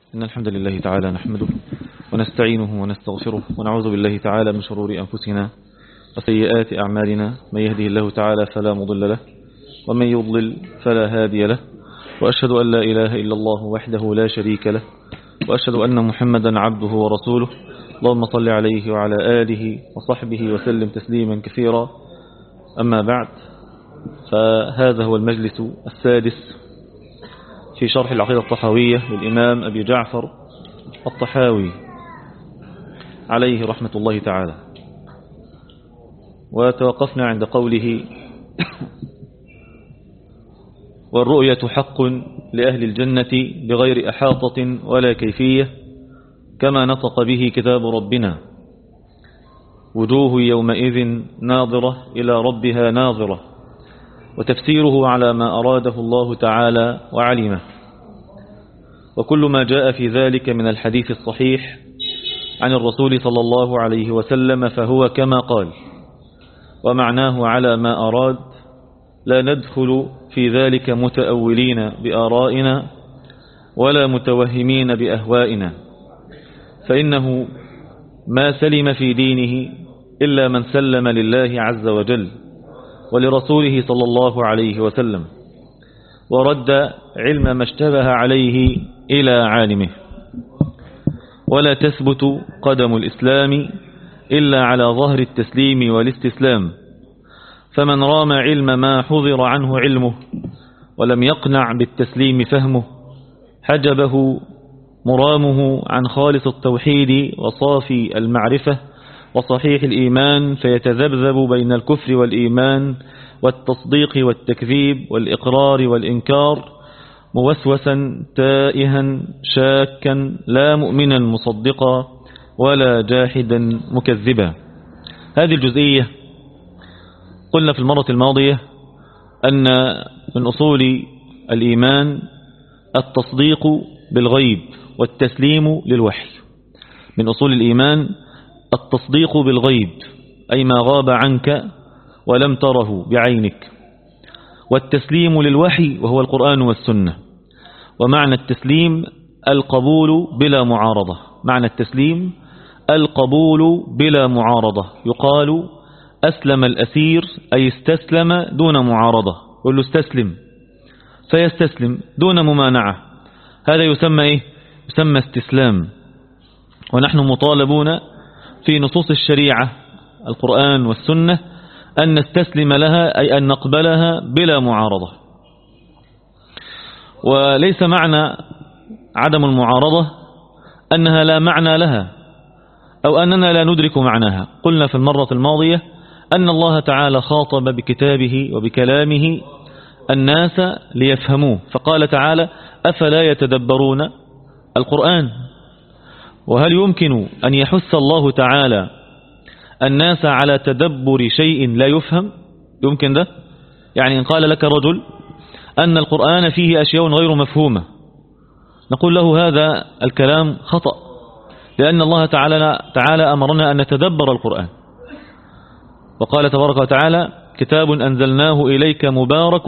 إن الحمد لله تعالى نحمده ونستعينه ونستغفره ونعوذ بالله تعالى من شرور أنفسنا وسيئات أعمالنا. من يهده الله تعالى فلا مضل له ومن يضلل فلا هادي له، وأشهد أن لا إله إلا الله وحده لا شريك له، وأشهد أن محمدا عبده ورسوله. اللهم صل عليه وعلى آله وصحبه وسلم تسليما كثيرا. أما بعد، فهذا هو المجلس السادس في شرح العقيدة الطحاوية للإمام أبي جعفر الطحاوي عليه رحمة الله تعالى. وتوقفنا عند قوله: والرؤية حق لأهل الجنة بغير أحاطة ولا كيفية، كما نطق به كتاب ربنا. وجوه يومئذ ناظرة إلى ربها ناظرة، وتفسيره على ما أراده الله تعالى وعلمه. وكل ما جاء في ذلك من الحديث الصحيح عن الرسول صلى الله عليه وسلم فهو كما قال، ومعناه على ما أراد. لا ندخل في ذلك متأولين بآرائنا ولا متوهمين بأهوائنا، فإنه ما سلم في دينه إلا من سلم لله عز وجل ولرسوله صلى الله عليه وسلم، ورد علم ما اشتبه عليه إلى عالمه. ولا تثبت قدم الإسلام إلا على ظهر التسليم والاستسلام، فمن رام علم ما حضر عنه علمه ولم يقنع بالتسليم فهمه، حجبه مرامه عن خالص التوحيد وصافي المعرفة وصحيح الإيمان، فيتذبذب بين الكفر والإيمان والتصديق والتكذيب والإقرار والإنكار، موسوسا تائها شاكا، لا مؤمنا مصدقا ولا جاحدا مكذبا. هذه الجزئية قلنا في المرة الماضية أن من أصول الإيمان التصديق بالغيب والتسليم للوحي. من أصول الإيمان التصديق بالغيب، أي ما غاب عنك ولم تره بعينك، والتسليم للوحي وهو القرآن والسنة. ومعنى التسليم القبول بلا معارضة. معنى التسليم القبول بلا معارضة. يقال أسلم الأسير، أي استسلم دون معارضة. يقول له استسلم فيستسلم دون ممانعة. هذا يسمى إيه؟ يسمى استسلام. ونحن مطالبون في نصوص الشريعة القرآن والسنة أن نستسلم لها، أي أن نقبلها بلا معارضة. وليس معنى عدم المعارضة أنها لا معنى لها أو أننا لا ندرك معناها. قلنا في المرة الماضية أن الله تعالى خاطب بكتابه وبكلامه الناس ليفهموه، فقال تعالى: أفلا يتدبرون القرآن؟ وهل يمكن أن يحث الله تعالى الناس على تدبر شيء لا يفهم؟ يمكن ده؟ يعني إن قال لك رجل أن القرآن فيه أشياء غير مفهومة، نقول له هذا الكلام خطأ، لأن الله تعالى أمرنا أن نتدبر القرآن. وقال تبارك وتعالى: كتاب أنزلناه إليك مبارك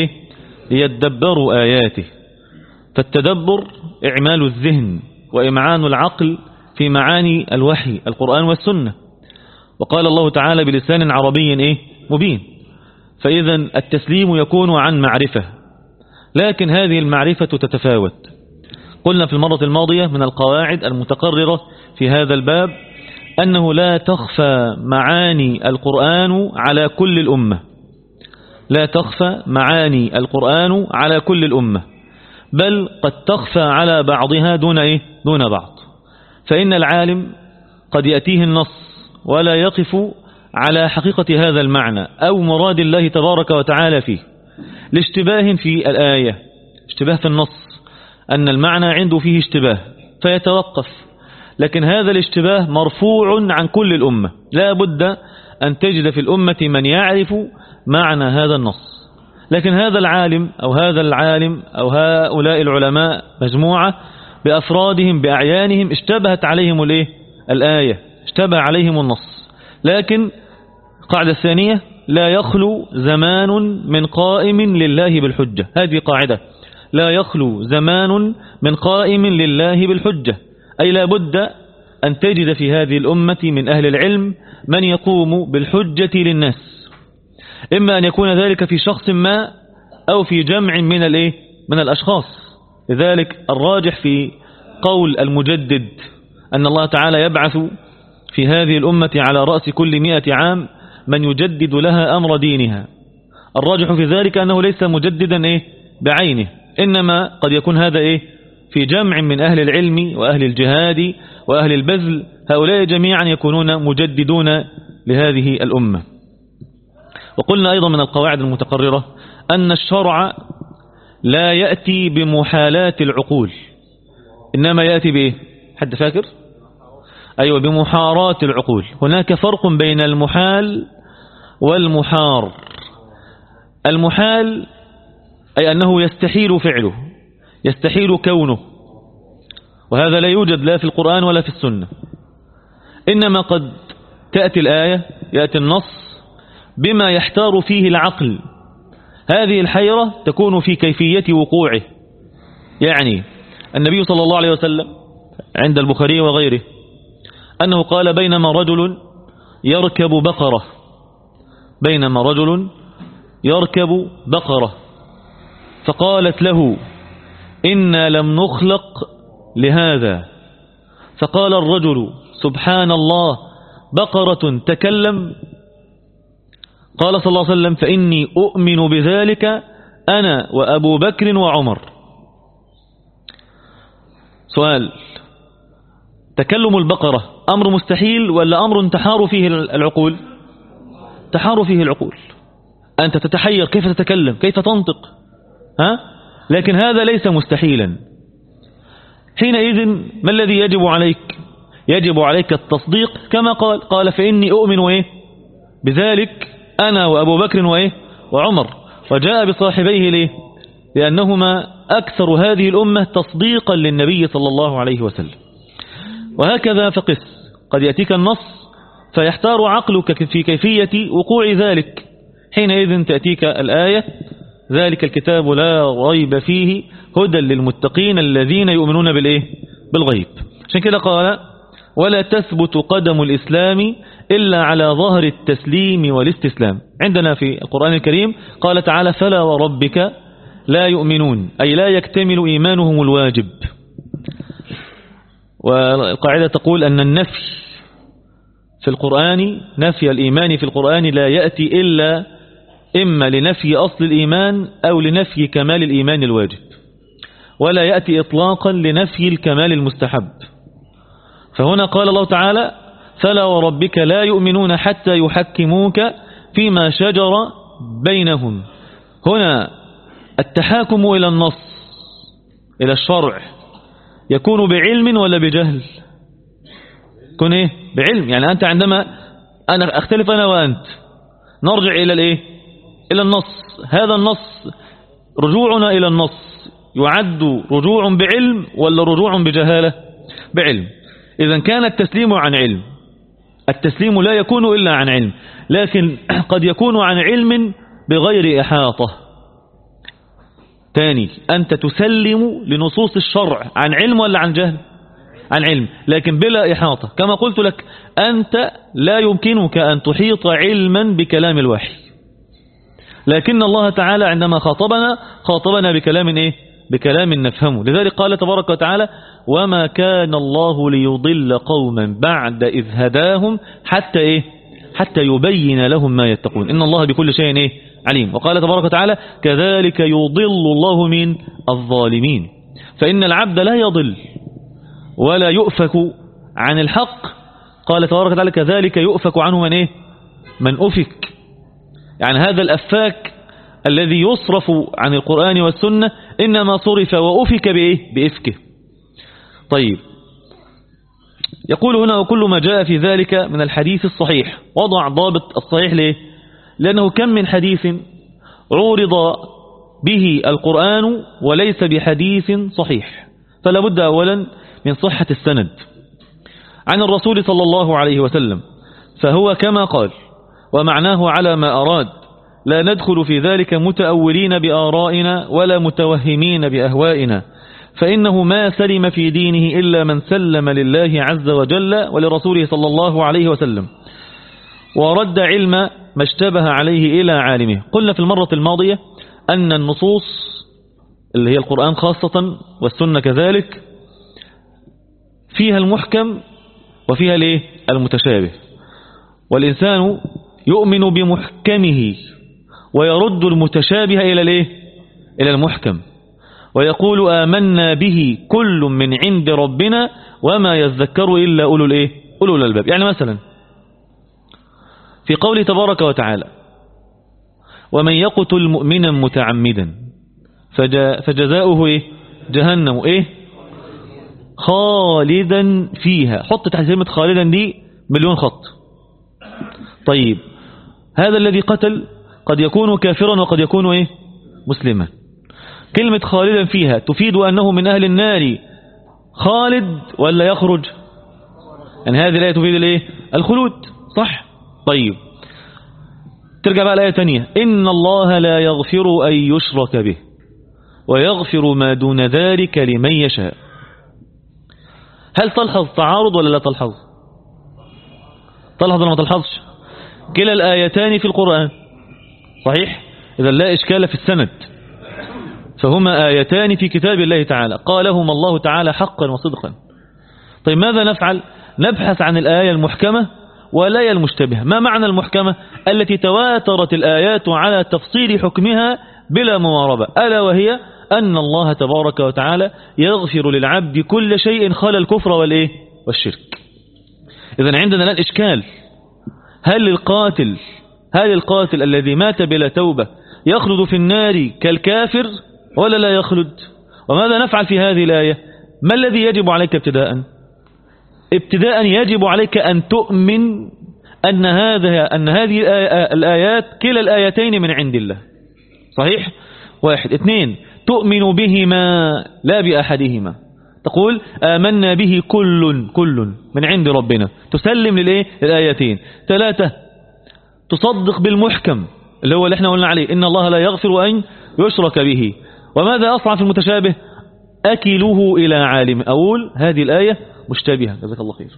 ليدبروا آياته. فالتدبر إعمال الذهن وإمعان العقل في معاني الوحي القرآن والسنة. وقال الله تعالى بلسان عربي مبين. فإذا التسليم يكون عن معرفة، لكن هذه المعرفة تتفاوت. قلنا في المرة الماضية من القواعد المتقررة في هذا الباب أنه لا تخفى معاني القرآن على كل الأمة. لا تخفى معاني القرآن على كل الأمة، بل قد تخفى على بعضها دون بعض. فإن العالم قد يأتيه النص ولا يقف على حقيقة هذا المعنى أو مراد الله تبارك وتعالى فيه، لاشتباه في الآية، اشتباه في النص، أن المعنى عنده فيه اشتباه فيتوقف. لكن هذا الاشتباه مرفوع عن كل الأمة. لا بد أن تجد في الأمة من يعرف معنى هذا النص. لكن هذا العالم أو هؤلاء العلماء مجموعة بأفرادهم بأعيانهم اشتبهت عليهم الآية، اشتبه عليهم النص. لكن قاعدة الثانية: لا يخلو زمان من قائم لله بالحجة. هذه قاعدة لا يخلو زمان من قائم لله بالحجة، أي لا بد أن تجد في هذه الأمة من أهل العلم من يقوم بالحجة للناس، إما أن يكون ذلك في شخص ما أو في جمع من الأشخاص. لذلك الراجح في قول المجدد أن الله تعالى يبعث في هذه الأمة على رأس كل 100 عام من يجدد لها أمر دينها. الراجح في ذلك أنه ليس مجددا بعينه، إنما قد يكون هذا في جمع من أهل العلم وأهل الجهاد وأهل البذل، هؤلاء جميعا يكونون مجددون لهذه الأمة. وقلنا أيضا من القواعد المتقررة أن الشرع لا يأتي بمحالات العقول، إنما يأتي بإيه؟ حد فاكر؟ أيوة، بمحارات العقول. هناك فرق بين المحال والمحار. المحال أي أنه يستحيل فعله، يستحيل كونه، وهذا لا يوجد لا في القرآن ولا في السنة، إنما قد تأتي الآية، يأتي النص بما يحتار فيه العقل، هذه الحيرة تكون في كيفية وقوعه. يعني النبي صلى الله عليه وسلم عند البخاري وغيره أنه قال بينما رجل يركب بقرة فقالت له إنا لم نخلق لهذا، فقال الرجل سبحان الله بقرة تكلم؟ قال صلى الله عليه وسلم فإني أؤمن بذلك أنا وأبو بكر وعمر. سؤال: تكلم البقرة أمر مستحيل ولا أمر تحار فيه العقول؟ تحار فيه العقول، أنت تتحير كيف تتكلم، كيف تنطق، لكن هذا ليس مستحيلا. حينئذ ما الذي يجب عليك؟ يجب عليك التصديق كما قال فإني أؤمن بذلك أنا وأبو بكر وعمر، وجاء بصاحبيه ليه؟ لأنهما أكثر هذه الأمة تصديقا للنبي صلى الله عليه وسلم. وهكذا فقس، قد يأتيك النص فيحتار عقلك في كيفية وقوع ذلك، حينئذ تأتيك الآية ذلك الكتاب لا ريب فيه هدى للمتقين الذين يؤمنون بالغيب. عشان كده قال ولا تثبت قدم الإسلام إلا على ظهر التسليم والاستسلام. عندنا في القرآن الكريم قال تعالى فلا وربك لا يؤمنون، أي لا يكتمل إيمانهم الواجب. والقاعدة تقول أن النفي في القرآن، نفي الإيمان في القرآن لا يأتي إلا إما لنفي أصل الإيمان أو لنفي كمال الإيمان الواجب، ولا يأتي إطلاقا لنفي الكمال المستحب. فهنا قال الله تعالى فلا وربك لا يؤمنون حتى يحكموك فيما شجر بينهم. هنا التحاكم إلى النص، إلى الشرع، يكون بعلم ولا بجهل؟ يكون بعلم. يعني أنت عندما أنا أختلف أنا وأنت نرجع إلى إلى النص، هذا النص رجوعنا إلى النص يعد رجوع بعلم ولا رجوع بجهالة؟ بعلم. إذا كان التسليم عن علم، التسليم لا يكون إلا عن علم، لكن قد يكون عن علم بغير إحاطة. تاني، أنت تسلم لنصوص الشرع عن علم ولا عن جهل؟ عن علم، لكن بلا إحاطة. كما قلت لك أنت لا يمكنك أن تحيط علما بكلام الوحي، لكن الله تعالى عندما خاطبنا بكلام بكلام نفهمه. لذلك قال تبارك وتعالى وما كان الله ليضل قوما بعد إذ هداهم حتى يبين لهم ما يتقون إن الله بكل شيء عليم. وقال تبارك وتعالى كذلك يضل الله من الظالمين. فإن العبد لا يضل ولا يؤفك عن الحق. قال تبارك وتعالى كذلك يؤفك عنه من أفك. يعني هذا الأفاك الذي يصرف عن القرآن والسنة إنما صرف وأفك بإفكه. طيب، يقول هنا وكل ما جاء في ذلك من الحديث الصحيح. وضع ضابط الصحيح ليه؟ لأنه كم من حديث عورض به القرآن وليس بحديث صحيح، فلا بد أولا من صحة السند عن الرسول صلى الله عليه وسلم، فهو كما قال ومعناه على ما أراد لا ندخل في ذلك متأولين بآرائنا ولا متوهمين بأهوائنا، فإنه ما سلم في دينه إلا من سلم لله عز وجل ولرسوله صلى الله عليه وسلم، ورد علم ما اشتبه عليه إلى عالمه. قلنا في المرة الماضية أن النصوص اللي هي القرآن خاصة والسنة كذلك فيها المحكم وفيها المتشابه، والإنسان يؤمن بمحكمه ويرد المتشابه إلى المحكم، ويقول آمنا به كل من عند ربنا وما يذكر إلا أولو الألباب. يعني مثلا في قوله تبارك وتعالى ومن يقتل مؤمنا متعمدا فجزاؤه جهنم خالدا فيها. حط تحت كلمة خالدا دي مليون خط. طيب هذا الذي قتل قد يكون كافرا وقد يكون مسلما. كلمة خالدا فيها تفيد أنه من أهل النار خالد ولا يخرج؟ يعني هذه الآية تفيد الخلود، صح؟ طيب ترجع بقى الآية تانية إن الله لا يغفر أن يشرك به ويغفر ما دون ذلك لمن يشاء. هل تلحظ تعارض ولا لا تلحظ؟ تلحظ ولا ما تلحظش؟ كلا الآيتان في القرآن صحيح، إذا لا إشكال في السند، فهما آيتان في كتاب الله تعالى قالهما الله تعالى حقا وصدقا. طيب ماذا نفعل؟ نبحث عن الآية المحكمة والآية المشتبهة. ما معنى المحكمة؟ التي تواترت الآيات على تفصيل حكمها بلا مواربة، ألا وهي أن الله تبارك وتعالى يغفر للعبد كل شيء خلا الكفر والشرك. إذن عندنا الآن إشكال، هل القاتل الذي مات بلا توبة يخلد في النار كالكافر ولا لا يخلد؟ وماذا نفعل في هذه الآية؟ ما الذي يجب عليك ابتداء يجب عليك أن تؤمن أن هذه الآيات كلا الآيتين من عند الله، صحيح؟ 1. 2. تؤمن بهما لا بأحدهما، تقول آمنا به كل من عند ربنا، تسلم للآيتين. 3. تصدق بالمحكم اللي هو اللي احنا قلنا عليه إن الله لا يغفر أن يشرك به. وماذا أصنع في المتشابه؟ أكله إلى عالم، أقول هذه الآية مشتبهة جزاك الله خير،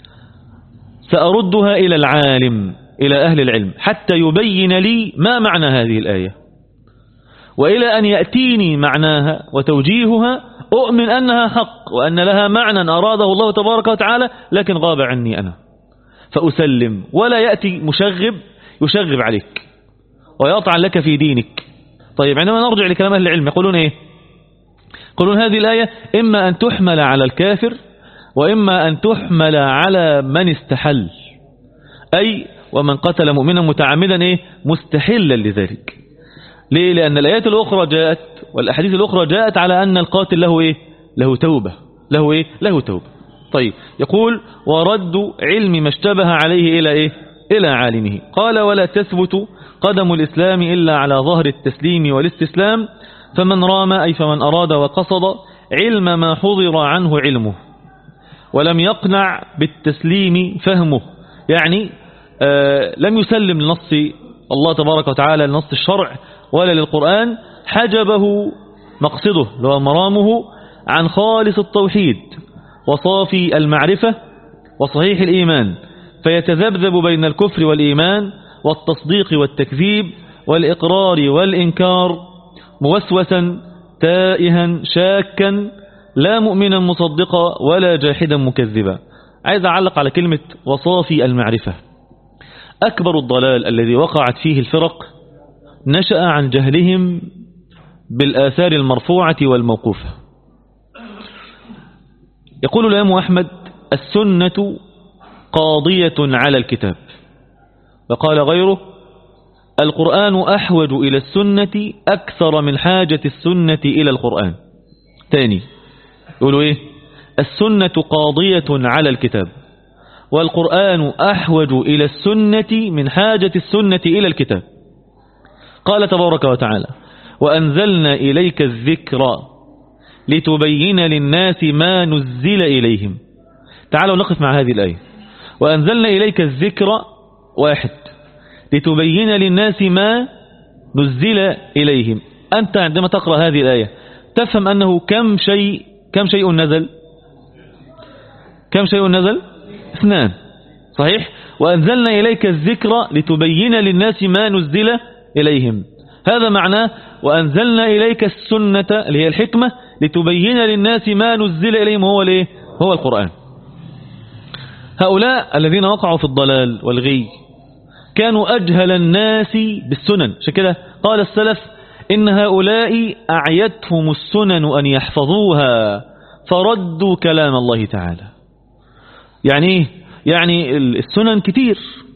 سأردها إلى العالم إلى أهل العلم حتى يبين لي ما معنى هذه الآية، وإلى أن يأتيني معناها وتوجيهها أؤمن أنها حق وأن لها معنى أراده الله تبارك وتعالى لكن غاب عني أنا، فأسلم، ولا يأتي مشغب يشغب عليك ويطعن لك في دينك. طيب عندما نرجع لكلام أهل العلم يقولون يقولون هذه الآية إما أن تحمل على الكافر وإما أن تحمل على من استحل، أي ومن قتل مؤمنا متعمدا مستحلا لذلك. ليه؟ لأن الآيات الأخرى جاءت والأحاديث الأخرى جاءت على أن القاتل له توبة، له توبة. طيب يقول ورد علم ما اشتبه عليه إلى عالمه. قال ولا تثبت قدم الإسلام إلا على ظهر التسليم والاستسلام، فمن رام أي فمن أراد وقصد علم ما حضر عنه علمه ولم يقنع بالتسليم فهمه، يعني لم يسلم لنص الله تبارك وتعالى لنص الشرع ولا للقرآن، حجبه مقصده لو مرامه عن خالص التوحيد وصافي المعرفة وصحيح الإيمان، فيتذبذب بين الكفر والإيمان والتصديق والتكذيب والإقرار والإنكار، موسوسا تائها شاكا لا مؤمنا مصدقا ولا جاحدا مكذبا. عايز أعلق على كلمة وصافي المعرفة. أكبر الضلال الذي وقعت فيه الفرق نشأ عن جهلهم بالآثار المرفوعة والموقوفة. يقول الإمام أحمد السنة قاضية على الكتاب، وقال غيره القرآن أحوج إلى السنة أكثر من حاجة السنة إلى القرآن. تاني يقولوا السنة قاضية على الكتاب والقرآن أحوج إلى السنة من حاجة السنة إلى الكتاب. قال تبارك وتعالى وأنزلنا إليك الذكر لتبين للناس ما نزل إليهم. تعالوا نقف مع هذه الآية. وأنزلنا إليك الذكر 1 لتبين للناس ما نزل إليهم. أنت عندما تقرأ هذه الآية تفهم أنه كم شيء نزل؟ كم شيء نزل؟ 2 صحيح. وأنزلنا إليك الذكر لتبين للناس ما نزل إليهم، هذا معناه وأنزلنا إليك السنة اللي هي الحكمة لتبين للناس ما نزل إليهم، هو القرآن. هؤلاء الذين وقعوا في الضلال والغي كانوا أجهل الناس بالسنن، عشان كده قال السلف إن هؤلاء أعيتهم السنن أن يحفظوها فردوا كلام الله تعالى. يعني إيه؟ يعني السنن كتير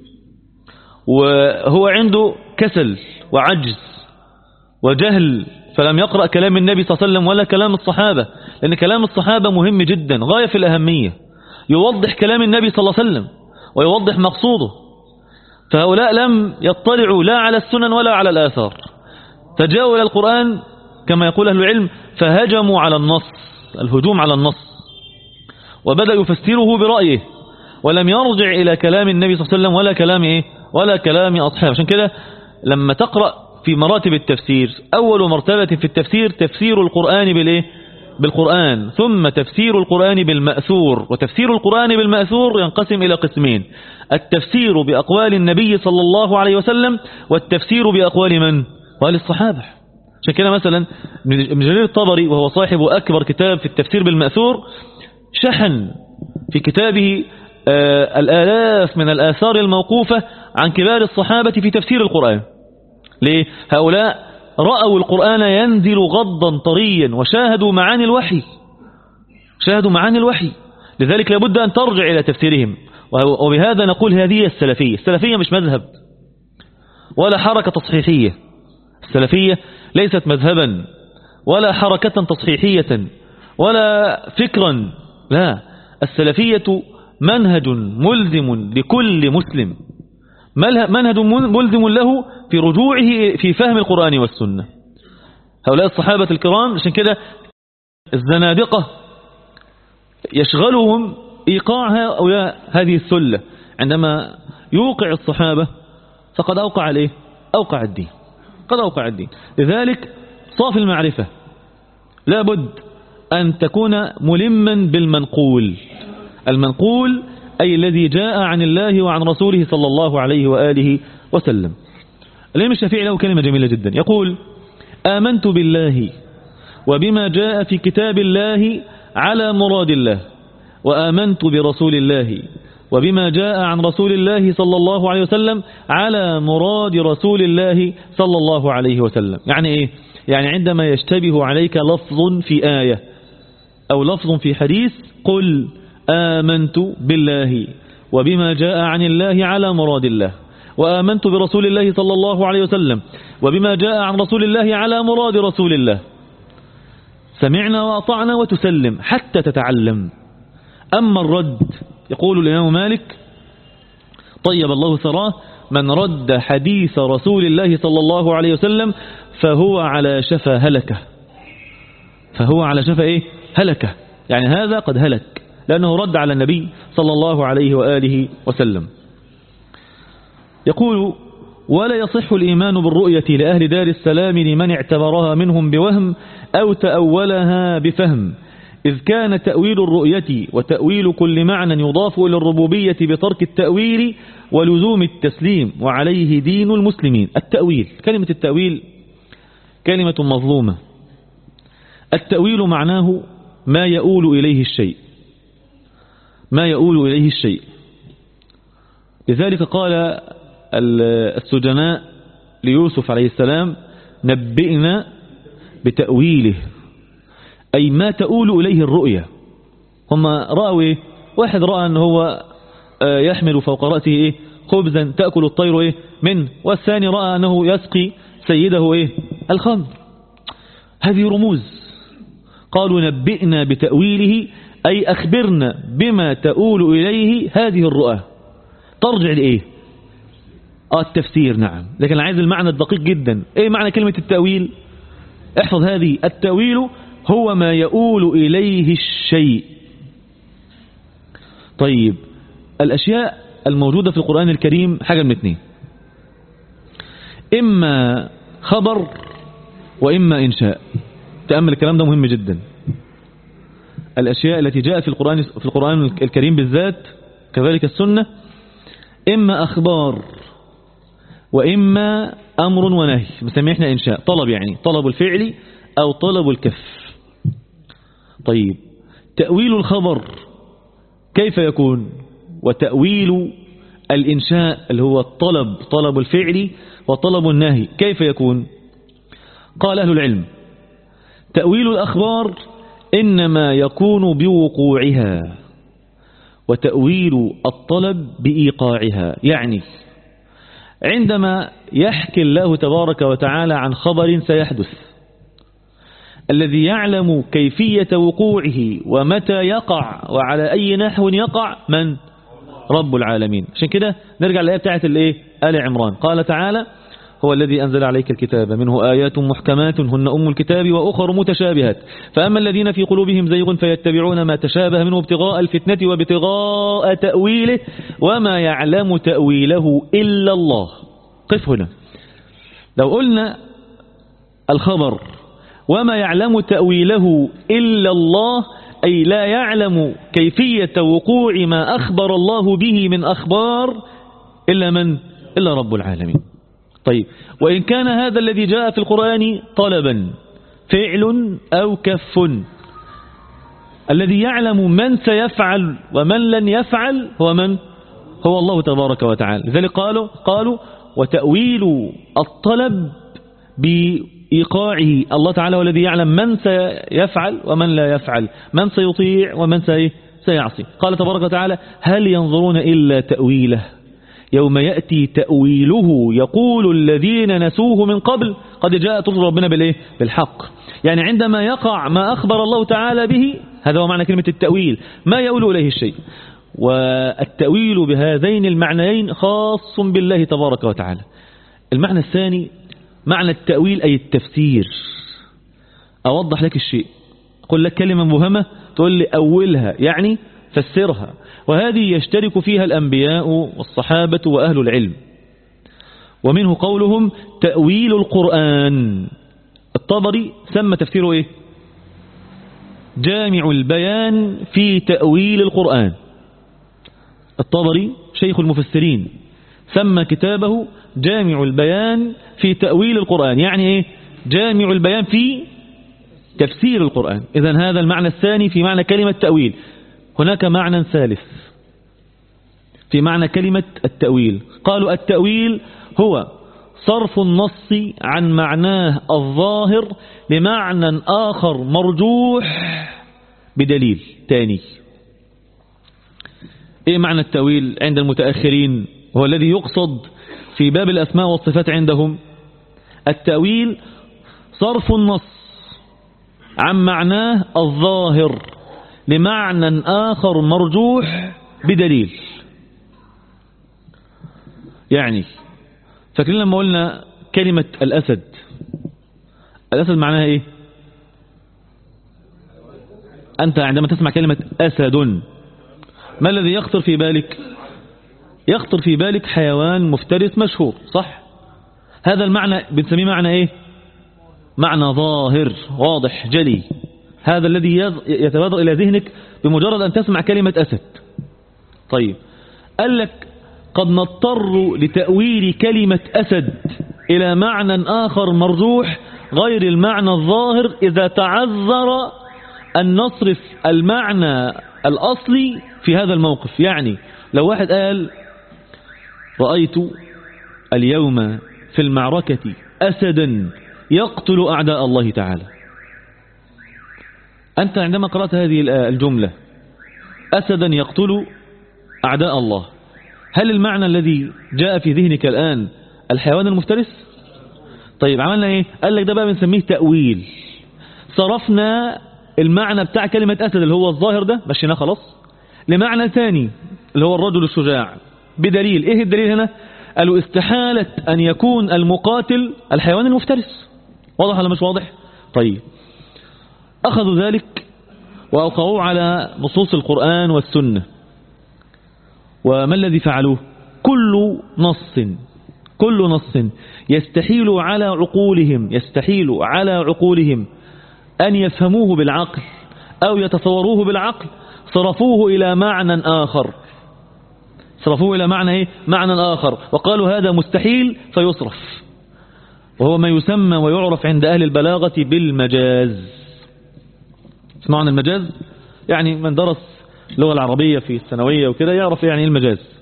وهو عنده كسل وعجز وجهل، فلم يقرأ كلام النبي صلى الله عليه وسلم ولا كلام الصحابة، لأن كلام الصحابة مهم جدا غاية في الأهمية، يوضح كلام النبي صلى الله عليه وسلم ويوضح مقصوده. فهؤلاء لم يطلعوا لا على السنن ولا على الآثار، فجاءوا إلى القرآن كما يقول أهل العلم فهجموا على النص، الهجوم على النص، وبدأ يفسره برأيه ولم يرجع إلى كلام النبي صلى الله عليه وسلم ولا كلام أصحابه. عشان كده لما تقرأ في مراتب التفسير أول مرتبة في التفسير تفسير القرآن بالقرآن، ثم تفسير القرآن بالمأثور. وتفسير القرآن بالمأثور ينقسم إلى قسمين: التفسير بأقوال النبي صلى الله عليه وسلم، والتفسير بأقوال من؟ قال الصحابة. عشان كده مثلا ابن جرير الطبري وهو صاحب أكبر كتاب في التفسير بالمأثور شحن في كتابه الآلاف من الآثار الموقوفة عن كبار الصحابة في تفسير القرآن. ليه؟ هؤلاء رأوا القرآن ينزل غضا طريا وشاهدوا معاني الوحي، لذلك لابد أن ترجع إلى تفسيرهم. وبهذا نقول هذه السلفية مش مذهب ولا حركة تصحيحية، السلفية ليست مذهبا ولا حركة تصحيحية ولا فكرا، لا، السلفية منهج ملزم لكل مسلم، منهج ملزم له في رجوعه في فهم القرآن والسنة. هؤلاء الصحابة الكرام عشان كده الزنادقة يشغلهم إيقاع هؤلاء هذه الثلة، عندما يوقع الصحابة فقد أوقع الدين، قد أوقع الدين. لذلك صافي المعرفة لابد أن تكون ملما بالمنقول، المنقول أي الذي جاء عن الله وعن رسوله صلى الله عليه وآله وسلم. الإمام الشافعي له كلمة جميلة جدا يقول: آمنت بالله وبما جاء في كتاب الله على مراد الله، وآمنت برسول الله وبما جاء عن رسول الله صلى الله عليه وسلم على مراد رسول الله صلى الله عليه وسلم. يعني إيه؟ يعني عندما يشتبه عليك لفظ في آية أو لفظ في حديث قل آمنت بالله وبما جاء عن الله على مراد الله، وآمنت برسول الله صلى الله عليه وسلم وبما جاء عن رسول الله على مراد رسول الله. سمعنا وأطعنا وتسلم حتى تتعلم. أما الرد يقول الإمام مالك طيب الله ثراه: من رد حديث رسول الله صلى الله عليه وسلم فهو على شفا هلكة. فهو على شفا هلكة، يعني هذا قد هلك لأنه رد على النبي صلى الله عليه وآله وسلم. يقول: ولا يصح الإيمان بالرؤية لأهل دار السلام لمن اعتبرها منهم بوهم أو تأولها بفهم، إذ كان تأويل الرؤية وتأويل كل معنى يضاف إلى الربوبية بترك التأويل ولزوم التسليم، وعليه دين المسلمين. التأويل، كلمة التأويل كلمة مظلومة. التأويل معناه ما يؤول إليه الشيء، ما يؤول إليه الشيء. لذلك قال السجناء ليوسف عليه السلام: نبئنا بتأويله، أي ما تؤول إليه الرؤية. هم رأوا واحد رأى أنه هو يحمل فوق رأسه خبزا تأكل الطير منه، والثاني رأى أنه يسقي سيده الخمر. هذه رموز. قالوا نبئنا بتأويله أي أخبرنا بما تؤول إليه هذه الرؤى. ترجع لإيه؟ التفسير، نعم، لكن عايز المعنى الدقيق جدا. إيه معنى كلمة التأويل؟ احفظ هذه: التأويل هو ما يؤول إليه الشيء. طيب، الأشياء الموجودة في القرآن الكريم حاجة من اثنين: إما خبر وإما إنشاء. تأمل الكلام ده مهم جدا. الأشياء التي جاء في القرآن الكريم بالذات كذلك السنة إما أخبار وإما أمر ونهي، بنسميه احنا إنشاء، طلب يعني طلب الفعل أو طلب الكف. طيب تأويل الخبر كيف يكون؟ وتأويل الإنشاء اللي هو الطلب، طلب الفعل وطلب النهي، كيف يكون؟ قال أهل العلم تأويل الأخبار إنما يكون بوقوعها، وتأويل الطلب بإيقاعها. يعني عندما يحكي الله تبارك وتعالى عن خبر سيحدث، الذي يعلم كيفية وقوعه ومتى يقع وعلى أي نحو يقع من؟ رب العالمين. عشان كده نرجع للآية بتاعت آل عمران. قال تعالى هو الذي أنزل عليك الكتاب منه آيات محكمات هن أم الكتاب وأخر متشابهات فأما الذين في قلوبهم زيغ فيتبعون ما تشابه منه ابتغاء الفتنة وابتغاء تأويله وما يعلم تأويله إلا الله. قف هنا. لو قلنا الخبر وما يعلم تأويله إلا الله، أي لا يعلم كيفية وقوع ما أخبر الله به من أخبار إلا من؟ إلا رب العالمين. طيب وإن كان هذا الذي جاء في القرآن طلبا فعل أو كف، الذي يعلم من سيفعل ومن لن يفعل هو من؟ هو الله تبارك وتعالى. لذلك قالوا وتأويل الطلب بإيقاعه، الله تعالى هو الذي يعلم من سيفعل ومن لا يفعل، من سيطيع ومن سيعصي. قال تبارك وتعالى هل ينظرون إلا تأويله يوم يأتي تأويله يقول الذين نسوه من قبل قد جاءت رسل ربنا بالحق. يعني عندما يقع ما أخبر الله تعالى به، هذا هو معنى كلمة التأويل، ما يؤول إليه الشيء. والتأويل بهذين المعنيين خاص بالله تبارك وتعالى. المعنى الثاني معنى التأويل أي التفسير. أوضح لك الشيء، أقول لك كلمة مبهمة تقول لي أولها يعني فسرها، وهذه يشترك فيها الأنبياء والصحابة وأهل العلم. ومنه قولهم تأويل القرآن. الطبري سمى تفسيره إيه؟ جامع البيان في تأويل القرآن. الطبري شيخ المفسرين سمى كتابه جامع البيان في تأويل القرآن، يعني إيه؟ جامع البيان في تفسير القرآن. إذن هذا المعنى الثاني في معنى كلمة تأويل. هناك معنى ثالث في معنى كلمة التأويل. قالوا التأويل هو صرف النص عن معناه الظاهر لمعنى آخر مرجوح بدليل تاني. ايه معنى التأويل عند المتأخرين؟ هو الذي يقصد في باب الأسماء والصفات عندهم. التأويل صرف النص عن معناه الظاهر لمعنى آخر مرجوح بدليل. يعني فاكرين لما قلنا كلمة الأسد، الأسد معناها ايه؟ أنت عندما تسمع كلمة أسد ما الذي يخطر في بالك؟ يخطر في بالك حيوان مفترس مشهور، صح؟ هذا المعنى بنسميه معنى ايه؟ معنى ظاهر واضح جلي. هذا الذي يتبادر إلى ذهنك بمجرد أن تسمع كلمة أسد. طيب قال لك قد نضطر لتأويل كلمة أسد إلى معنى آخر مرجوح غير المعنى الظاهر إذا تعذر أن نصرف المعنى الأصلي في هذا الموقف. يعني لو واحد قال رأيت اليوم في المعركة أسدا يقتل أعداء الله تعالى، أنت عندما قرأت هذه الجملة أسدا يقتل أعداء الله، هل المعنى الذي جاء في ذهنك الآن الحيوان المفترس؟ طيب عملنا ايه؟ قال لك ده بقى بنسميه تأويل. صرفنا المعنى بتاع كلمة أسد اللي هو الظاهر ده مشيناه خلاص لمعنى ثاني اللي هو الرجل الشجاع بدليل. ايه الدليل هنا؟ قالوا استحالة أن يكون المقاتل الحيوان المفترس. واضح ولا مش واضح؟ طيب أخذوا ذلك وأوقعوه على نصوص القرآن والسنة. وما الذي فعلوه؟ كل نص يستحيل على عقولهم أن يفهموه بالعقل أو يتصوروه بالعقل صرفوه إلى معنى آخر. معنى آخر وقالوا هذا مستحيل فيصرف، وهو ما يسمى ويعرف عند أهل البلاغة بالمجاز. اسمعوا عن المجاز؟ يعني من درس اللغة العربية في الثانوية وكده يعرف يعني المجاز.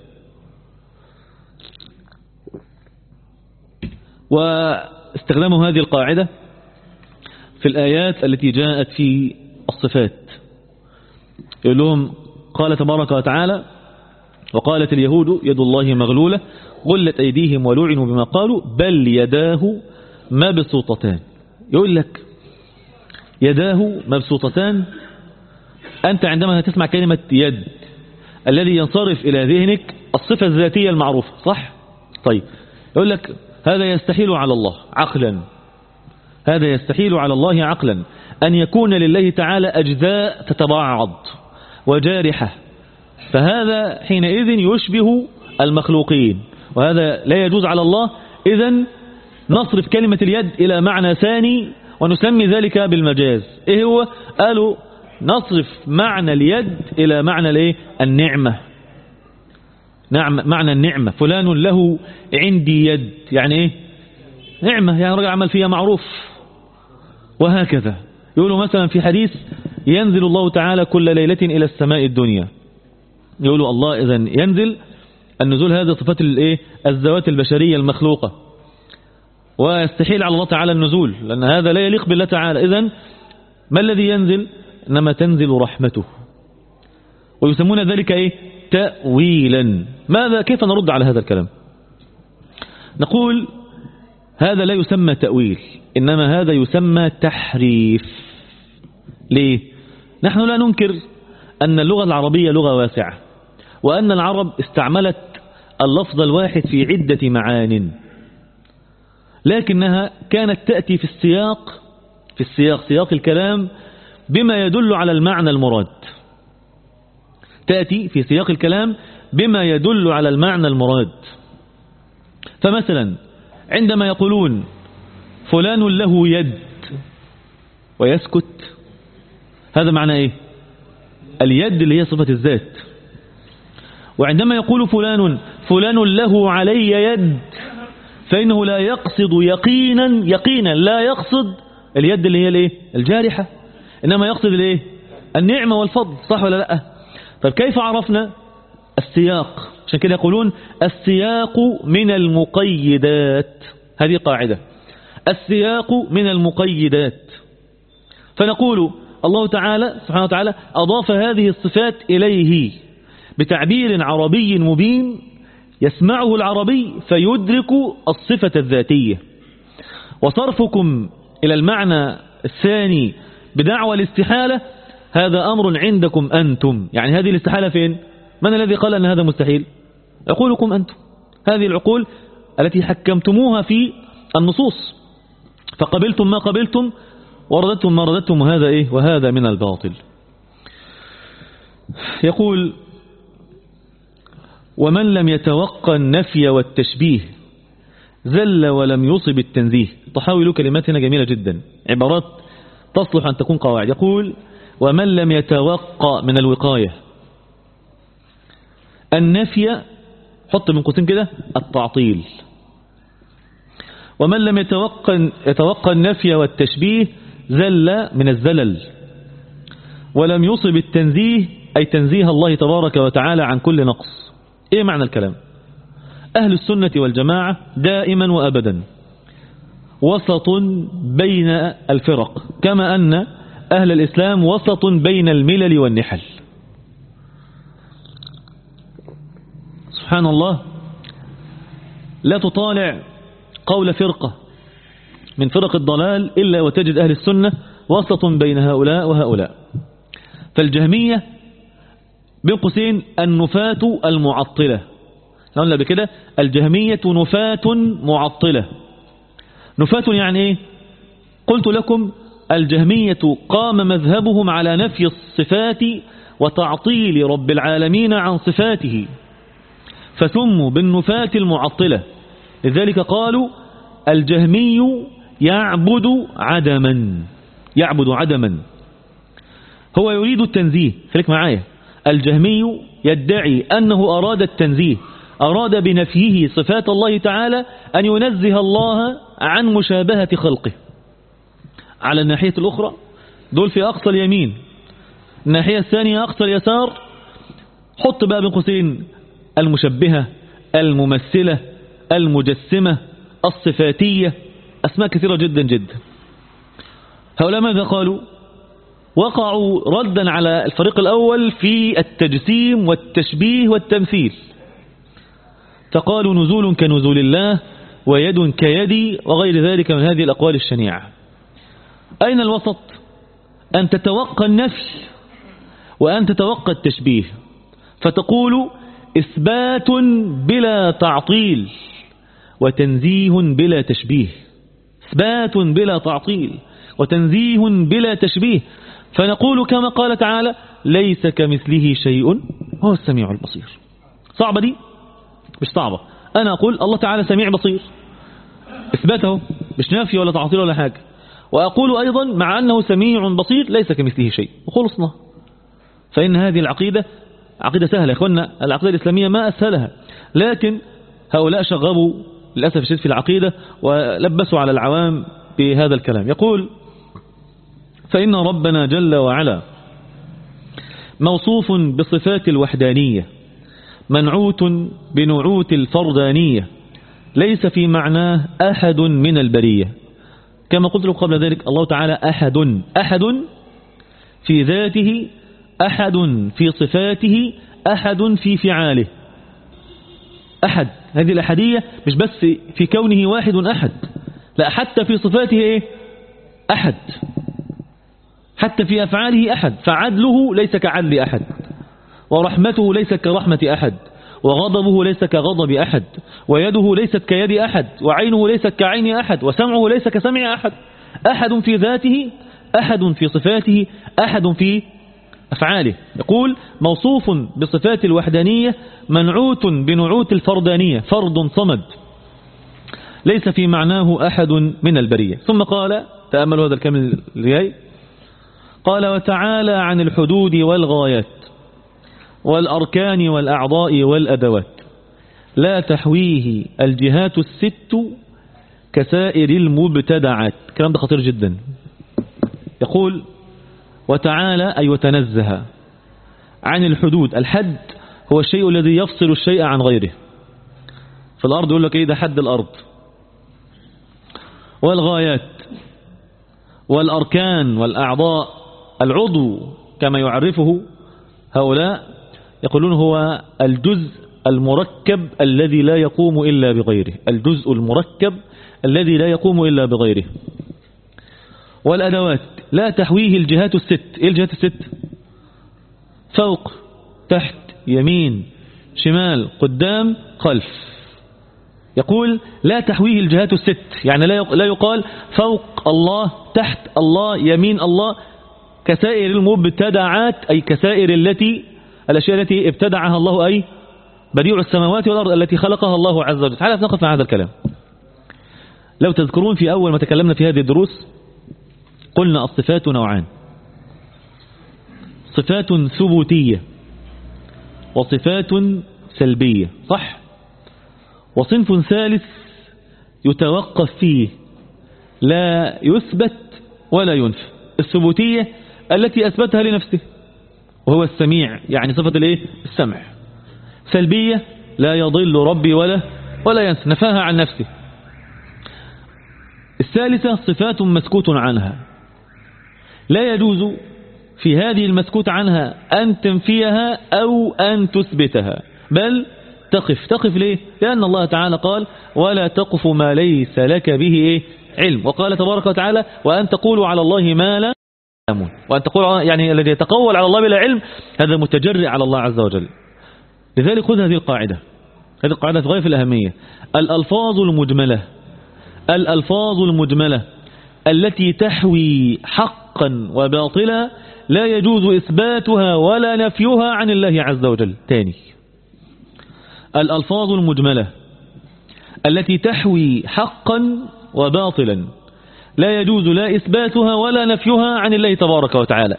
واستخدموا هذه القاعدة في الآيات التي جاءت في الصفات. يقول لهم قال تبارك وتعالى وقالت اليهود يد الله مغلولة غلت أيديهم ولعنوا بما قالوا بل يداه مبسوطتان. يقول لك يداه مبسوطتان، أنت عندما تسمع كلمة يد الذي ينصرف إلى ذهنك الصفة الذاتية المعروفة، صح؟ طيب يقول لك هذا يستحيل على الله عقلا أن يكون لله تعالى أجزاء تتبعض وجارحة، فهذا حينئذ يشبه المخلوقين وهذا لا يجوز على الله. إذن نصرف كلمة اليد إلى معنى ثاني ونسمي ذلك بالمجاز. إيه هو؟ قالوا نصرف معنى اليد إلى معنى النعمة. معنى النعمة، فلان له عندي يد، يعني إيه؟ نعمة، يعني رجل عمل فيها معروف. وهكذا يقولوا مثلا في حديث ينزل الله تعالى كل ليلة إلى السماء الدنيا، يقولوا الله إذن ينزل، النزول هذا صفات الذوات البشرية المخلوقة، ويستحيل على الله تعالى النزول لأن هذا لا يليق بالله تعالى. إذن ما الذي ينزل؟ إنما تنزل رحمته، ويسمون ذلك تأويلا. ماذا؟ كيف نرد على هذا الكلام؟ نقول هذا لا يسمى تأويل، إنما هذا يسمى تحريف. ليه؟ نحن لا ننكر أن اللغة العربية لغة واسعة، وأن العرب استعملت اللفظ الواحد في عدة معان، لكنها كانت تأتي في سياق الكلام بما يدل على المعنى المراد. تأتي في سياق الكلام بما يدل على المعنى المراد. فمثلا عندما يقولون فلان له يد ويسكت، هذا معنى ايه؟ اليد اللي هي صفة الذات. وعندما يقول فلان له علي يد، فإنه لا يقصد يقينا لا يقصد اليد اللي هي الجارحة، إنما يقصد النعمة والفضل، صح ولا لا؟ طيب كيف عرفنا السياق؟ عشان كده يقولون السياق من المقيدات، هذه قاعدة، السياق من المقيدات. فنقول الله تعالى سبحانه وتعالى أضاف هذه الصفات إليه بتعبير عربي مبين يسمعه العربي فيدرك الصفة الذاتية. وصرفكم إلى المعنى الثاني بدعوى الاستحالة هذا أمر عندكم أنتم، يعني هذه الاستحالة فين؟ من الذي قال أن هذا مستحيل؟ عقولكم أنتم، هذه العقول التي حكمتموها في النصوص، فقبلتم ما قبلتم ورددتم ما رددتم، وهذا من الباطل. يقول ومن لم يتوقع النفي والتشبيه زل ولم يصب التنزيه. طحاوي له كلمات هنا جميلة جدا، عبارات تصلح أن تكون قواعد. يقول ومن لم يتوقع من الوقاية النفي، حط من قوسين كده التعطيل، ومن لم يتوقع النفي والتشبيه زل من الزلل، ولم يصب التنزيه أي تنزيه الله تبارك وتعالى عن كل نقص. إيه معنى الكلام؟ أهل السنة والجماعة دائما وأبدا وسط بين الفرق، كما أن أهل الإسلام وسط بين الملل والنحل. سبحان الله، لا تطالع قول فرقة من فرق الضلال إلا وتجد أهل السنة وسط بين هؤلاء وهؤلاء. فالجهمية بين قوسين النفاة المعطلة، قلنا بكده الجهمية نفاة معطلة. نفاة يعني ايه؟ قلت لكم الجهمية قام مذهبهم على نفي الصفات وتعطيل رب العالمين عن صفاته، فسموا بالنفاة المعطلة. لذلك قالوا الجهمي يعبد عدما، هو يريد التنزيه. خليك معايا، الجهمي يدعي أنه أراد التنزيه، أراد بنفيه صفات الله تعالى أن ينزه الله عن مشابهة خلقه. على الناحية الأخرى دول في أقصى اليمين، الناحية الثانية أقصى اليسار حط بقى بين قوسين المشبهة، الممثلة، المجسمة، الصفاتية، أسماء كثيرة جدا جدا. هؤلاء ماذا قالوا؟ وقعوا ردا على الفريق الأول في التجسيم والتشبيه والتمثيل، فقالوا نزول كنزول الله ويد كيدي وغير ذلك من هذه الأقوال الشنيعة. أين الوسط؟ أن تتوقع النفي وأن تتوقع التشبيه، فتقول إثبات بلا تعطيل وتنزيه بلا تشبيه، إثبات بلا تعطيل وتنزيه بلا تشبيه. فنقول كما قال تعالى ليس كمثله شيء هو السميع البصير. صعبة دي؟ مش صعبة. أنا أقول الله تعالى سميع بصير، إثباته مش نافي ولا تعطيل ولا حاجة، وأقول أيضا مع أنه سميع بصير ليس كمثله شيء، وخلصنا. فإن هذه العقيدة عقيدة سهلة يا إخوانا، العقيدة الإسلامية ما أسهلها، لكن هؤلاء شغبوا للأسف الشديد في العقيدة ولبسوا على العوام بهذا الكلام. يقول فإن ربنا جل وعلا موصوف بصفات الوحدانية منعوت بنعوت الفردانية، ليس في معناه أحد من البرية. كما قلت لكم قبل ذلك الله تعالى أحد في ذاته، أحد في صفاته، أحد في فعاله. أحد، هذه الأحدية مش بس في كونه واحد أحد، لا، حتى في صفاته إيه؟ أحد، حتى في أفعاله أحد، فعدله ليس كعدل أحد، ورحمته ليس كرحمة أحد، وغضبه ليس كغضب أحد، ويده ليست كيد أحد، وعينه ليست كعين أحد، وسمعه ليس كسمع أحد. أحد في ذاته، أحد في صفاته، أحد في أفعاله. يقول موصوف بصفات الوحدانية منعوت بنعوت الفردانية، فرد صمد، ليس في معناه أحد من البرية. ثم قال، تأملوا هذا الكلام الجاي، قال وتعالى عن الحدود والغايات والأركان والأعضاء والأدوات لا تحويه الجهات الست كسائر المبتدعات. كلام ده خطير جدا. يقول وتعالى أي وتنزه عن الحدود. الحد هو الشيء الذي يفصل الشيء عن غيره. في الأرض يقول لك إيه ده حد الأرض. والغايات والأركان والأعضاء. العضو كما يعرفه هؤلاء يقولون هو الجزء المركب الذي لا يقوم إلا بغيره، الجزء المركب الذي لا يقوم إلا بغيره. والأدوات لا تحويه الجهات الست. إيه الجهات الست؟ فوق، تحت، يمين، شمال، قدام، خلف. يقول لا تحويه الجهات الست، يعني لا يقال فوق الله، تحت الله، يمين الله، كسائر المبتدعات، أي كسائر الأشياء التي ابتدعها الله، أي بديع السماوات والأرض التي خلقها الله عز وجل. تعالى نقف مع هذا الكلام. لو تذكرون في أول ما تكلمنا في هذه الدروس قلنا الصفات نوعان، صفات ثبوتية وصفات سلبية، صح؟ وصنف ثالث يتوقف فيه، لا يثبت ولا ينفى. الثبوتية التي أثبتها لنفسه وهو السميع، يعني صفة الايه؟ السمع. سلبية لا يضل ربي ولا ينسى، نفاها عن نفسه. الثالثة صفات مسكوت عنها، لا يجوز في هذه المسكوت عنها أن تنفيها أو أن تثبتها، بل تقف ليه؟ لأن الله تعالى قال ولا تقف ما ليس لك به علم، وقال تبارك وتعالى وأن تقولوا على الله ما لا تعلمون. وأن تقولوا يعني الذي يتقول على الله بلا علم هذا متجرئ على الله عز وجل. لذلك خذ هذه القاعدة، هذه القاعدة في غاية في الأهمية. الألفاظ المجملة التي تحوي حقا وباطلا لا يجوز إثباتها ولا نفيها عن الله عز وجل. تاني، الألفاظ المجملة التي تحوي حقا وباطلا لا يجوز لا إثباتها ولا نفيها عن الله تبارك وتعالى.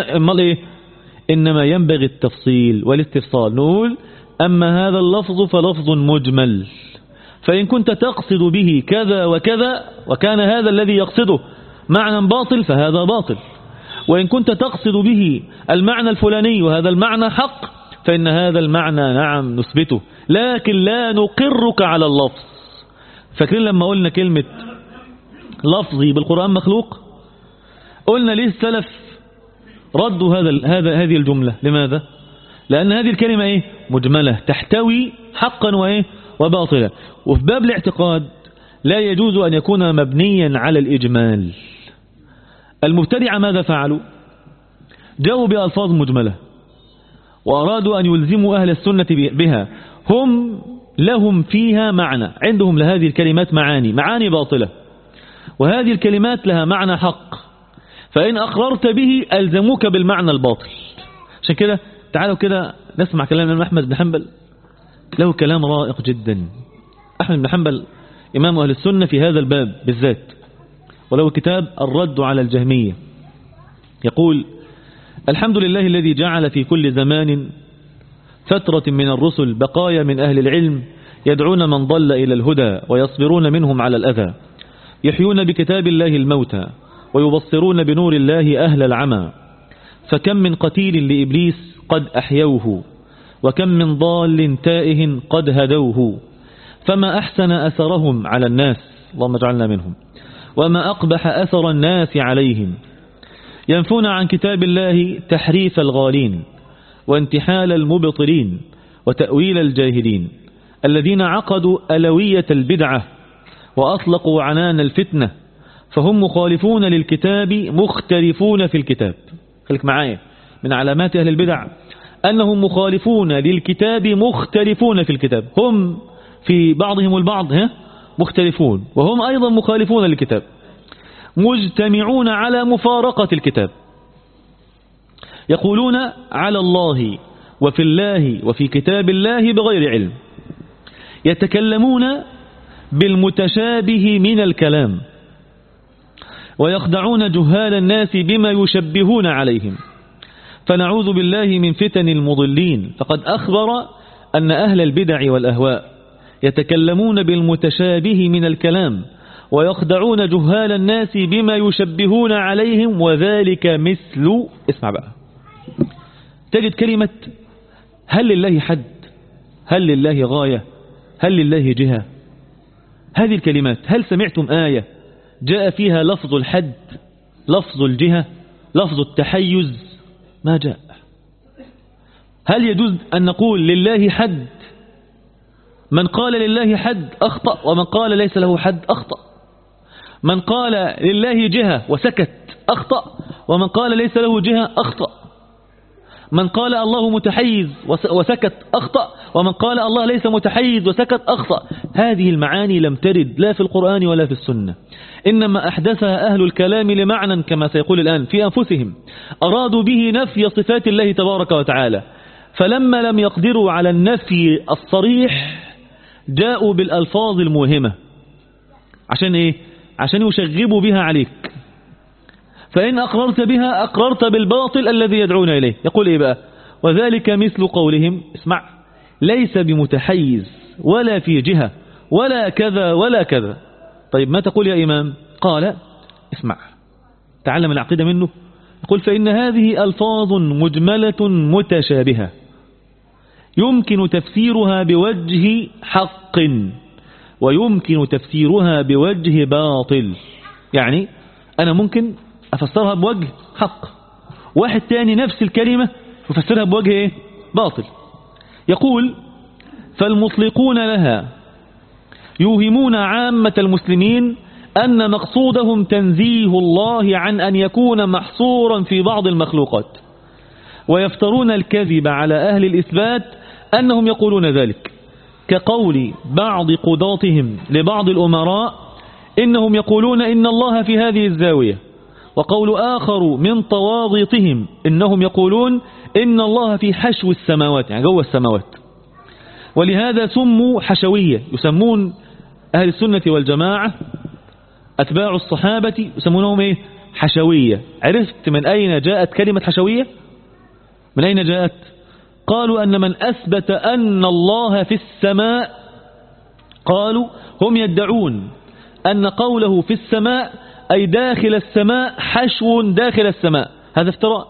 إنما ينبغي التفصيل والاستفصال. نقول أما هذا اللفظ فلفظ مجمل، فإن كنت تقصد به كذا وكذا وكان هذا الذي يقصده معنى باطل فهذا باطل، وإن كنت تقصد به المعنى الفلاني وهذا المعنى حق فإن هذا المعنى نعم نثبته، لكن لا نقرك على اللفظ. فاكرين لما قلنا كلمة لفظي بالقرآن مخلوق؟ قلنا ليه السلف ردوا هذه الجملة؟ لماذا؟ لأن هذه الكلمة مجملة تحتوي حقا وباطلا. وفي باب الاعتقاد لا يجوز أن يكون مبنيا على الإجمال. المبتدعة ماذا فعلوا؟ جاءوا بألفاظ مجملة وأرادوا أن يلزموا أهل السنة بها، هم لهم فيها معنى، عندهم لهذه الكلمات معاني باطلة، وهذه الكلمات لها معنى حق، فإن أقررت به ألزموك بالمعنى الباطل. عشان كده تعالوا كده نسمع كلام الإمام أحمد بن حنبل، له كلام رائق جدا. أحمد بن حنبل إمام أهل السنة في هذا الباب بالذات، وله كتاب الرد على الجهمية. يقول: الحمد لله الذي جعل في كل زمان فترة من الرسل بقايا من أهل العلم يدعون من ضل إلى الهدى ويصبرون منهم على الأذى، يحيون بكتاب الله الموتى ويبصرون بنور الله أهل العمى، فكم من قتيل لإبليس قد أحيوه، وكم من ضال تائه قد هدوه، فما أحسن أثرهم على الناس، اللهم اجعلنا منهم، وما أقبح أثر الناس عليهم، ينفون عن كتاب الله تحريف الغالين وانتحال المبطلين وتأويل الجاهلين، الذين عقدوا ألوية البدعة وأطلقوا عنان الفتنة، فهم مخالفون للكتاب مختلفون في الكتاب. خليك معايا، من علامات أهل البدع أنهم مخالفون للكتاب مختلفون في الكتاب، هم في بعضهم البعض مختلفون، وهم أيضا مخالفون للكتاب، مجتمعون على مفارقة الكتاب، يقولون على الله وفي الله وفي كتاب الله بغير علم، يتكلمون بالمتشابه من الكلام، ويخدعون جهال الناس بما يشبهون عليهم، فنعوذ بالله من فتن المضلين. فقد أخبر أن أهل البدع والأهواء يتكلمون بالمتشابه من الكلام ويخدعون جهال الناس بما يشبهون عليهم، وذلك مثل، اسمع بقى، تجد كلمة هل لله حد، هل لله غاية، هل لله جهة. هذه الكلمات هل سمعتم آية جاء فيها لفظ الحد، لفظ الجهة، لفظ التحيز؟ ما جاء. هل يجوز أن نقول لله حد؟ من قال لله حد أخطأ، ومن قال ليس له حد أخطأ. من قال لله جهة وسكت أخطأ، ومن قال ليس له جهة أخطأ. من قال الله متحيز وسكت أخطأ، ومن قال الله ليس متحيز وسكت أخطأ. هذه المعاني لم ترد لا في القرآن ولا في السنة، إنما أحدثها أهل الكلام لمعنى كما سيقول الآن في أنفسهم، أرادوا به نفي صفات الله تبارك وتعالى، فلما لم يقدروا على النفي الصريح جاءوا بالألفاظ الموهمة. عشان إيه؟ عشان يشغبوا بها عليك، فإن أقررت بها أقررت بالباطل الذي يدعون إليه. يقول إيه بقى؟ وذلك مثل قولهم، اسمع، ليس بمتحيز ولا في جهة ولا كذا ولا كذا. طيب ما تقول يا إمام؟ قال اسمع، تعلم العقيدة منه. يقول فإن هذه ألفاظ مجملة متشابهة يمكن تفسيرها بوجه حق ويمكن تفسيرها بوجه باطل. يعني أنا ممكن أفسرها بوجه حق، واحد تاني نفس الكلمة يفسرها بوجه باطل. يقول فالمطلقون لها يوهمون عامة المسلمين أن مقصودهم تنزيه الله عن أن يكون محصورا في بعض المخلوقات، ويفترون الكذب على أهل الإثبات أنهم يقولون ذلك، كقول بعض قضاتهم لبعض الأمراء إنهم يقولون إن الله في هذه الزاوية، وقول آخر من طواغيطهم إنهم يقولون إن الله في حشو السماوات، يعني جوه السماوات. ولهذا سموا حشوية، يسمون أهل السنة والجماعة أتباع الصحابة يسمونهم إيه؟ حشوية. عرفت من أين جاءت كلمة حشوية؟ من أين جاءت؟ قالوا أن من أثبت أن الله في السماء، قالوا هم يدعون أن قوله في السماء أي داخل السماء، حشو داخل السماء. هذا افتراء.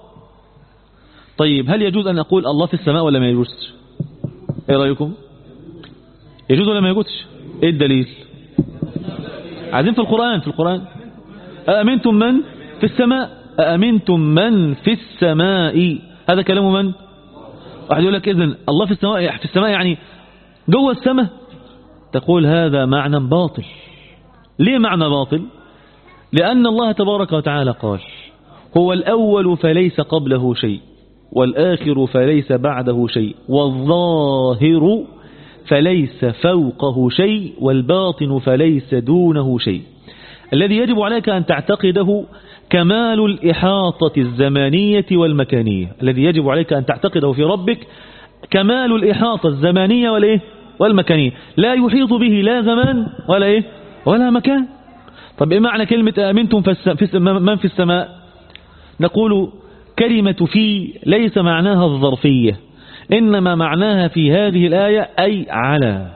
طيب هل يجوز أن أقول الله في السماء ولا ما يجوز؟ ايه رأيكم؟ يجوز ولا ما يجوزش؟ ايه الدليل؟ عايزين في القرآن أأمنتم من في السماء، أأمنتم من في السماء، هذا كلام من؟ واحد يقول لك إذن الله في السماء يعني جوه السماء، تقول هذا معنى باطل. ليه معنى باطل؟ لأن الله تبارك وتعالى قال هو الأول فليس قبله شيء، والآخر فليس بعده شيء، والظاهر فليس فوقه شيء، والباطن فليس دونه شيء. الذي يجب عليك أن تعتقده كمال الإحاطة الزمانية والمكانية، الذي يجب عليك أن تعتقده في ربك كمال الإحاطة الزمانية والمكانية، لا يحيط به لا زمان ولا مكان. طب إيه معنى كلمة آمنتم من في السماء؟ نقول كلمة في ليس معناها الظرفية، إنما معناها في هذه الآية أي على،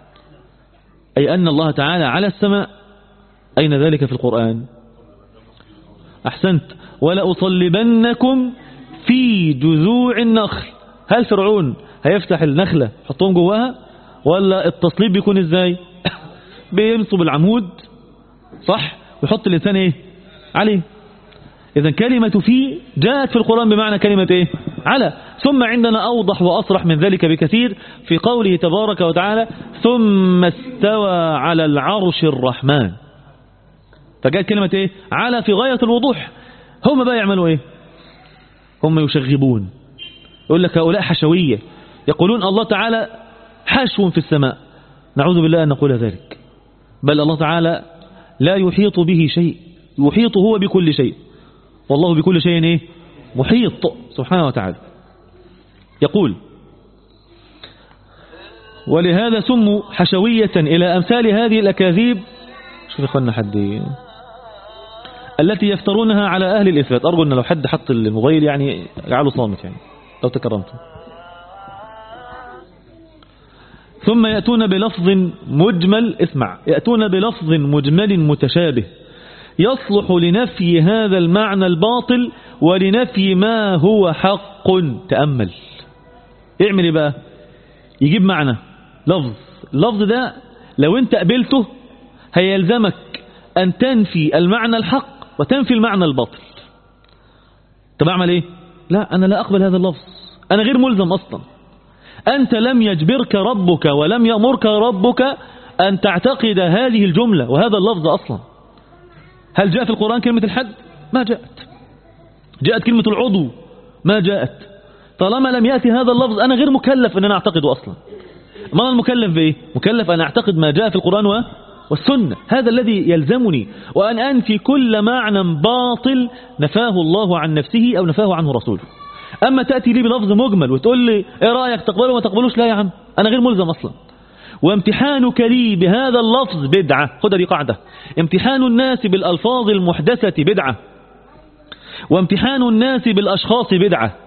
أي أن الله تعالى على السماء. أين ذلك في القرآن؟ أحسنت. ولا أصلبنكم في جذوع النخل. هل فرعون هيفتح النخلة حطهم جواها؟ ولا التصليب بيكون ازاي؟ بينصب العمود صح ويحط الإنسان ايه عليه. إذن كلمة في جاءت في القرآن بمعنى كلمة ايه على. ثم عندنا أوضح وأصرح من ذلك بكثير في قوله تبارك وتعالى ثم استوى على العرش الرحمن، فجاءت كلمة ايه على في غاية الوضوح. هم بقى يعملوا ايه؟ هم يشغبون، يقول لك هؤلاء حشوية يقولون الله تعالى حشو في السماء. نعوذ بالله أن نقول ذلك، بل الله تعالى لا يحيط به شيء، يحيط هو بكل شيء، والله بكل شيء ايه محيط سبحانه وتعالى. يقول ولهذا سموا حشوية إلى أمثال هذه الأكاذيب. شوف إخواننا حد التي يفترونها على أهل الإثبات. أرجو أن لو حد حط الموبايل يعني اجعله صامت يعني لو تكرمتم. ثم يأتون بلفظ مجمل، اسمع، يأتون بلفظ مجمل متشابه يصلح لنفي هذا المعنى الباطل ولنفي ما هو حق. تأمل اعمل ايه بقى؟ يجيب معنى اللفظ ده لو انت قبلته هيلزمك أن تنفي المعنى الحق وتنفي المعنى الباطل. طب أعمل إيه؟ لا، أنا لا أقبل هذا اللفظ، أنا غير ملزم أصلا. أنت لم يجبرك ربك ولم يأمرك ربك أن تعتقد هذه الجملة وهذا اللفظ أصلا. هل جاء في القرآن كلمة الحد؟ ما جاءت. جاءت كلمة العضو؟ ما جاءت. طالما لم يأتي هذا اللفظ أنا غير مكلف أن أنا أعتقده أصلا. ما أنا المكلف بإيه؟ مكلف أن أعتقد ما جاء في القرآن والسنة، هذا الذي يلزمني، وأن أنفي كل معنى باطل نفاه الله عن نفسه أو نفاه عنه رسوله. أما تأتي لي بلفظ مجمل وتقول لي إيه رأيك تقبله وما تقبلوش؟ لا يا عم، أنا غير ملزم أصلا. وامتحانك لي بهذا اللفظ بدعة. خد دي قاعدة، امتحان الناس بالألفاظ المحدثة بدعة، وامتحان الناس بالأشخاص بدعة.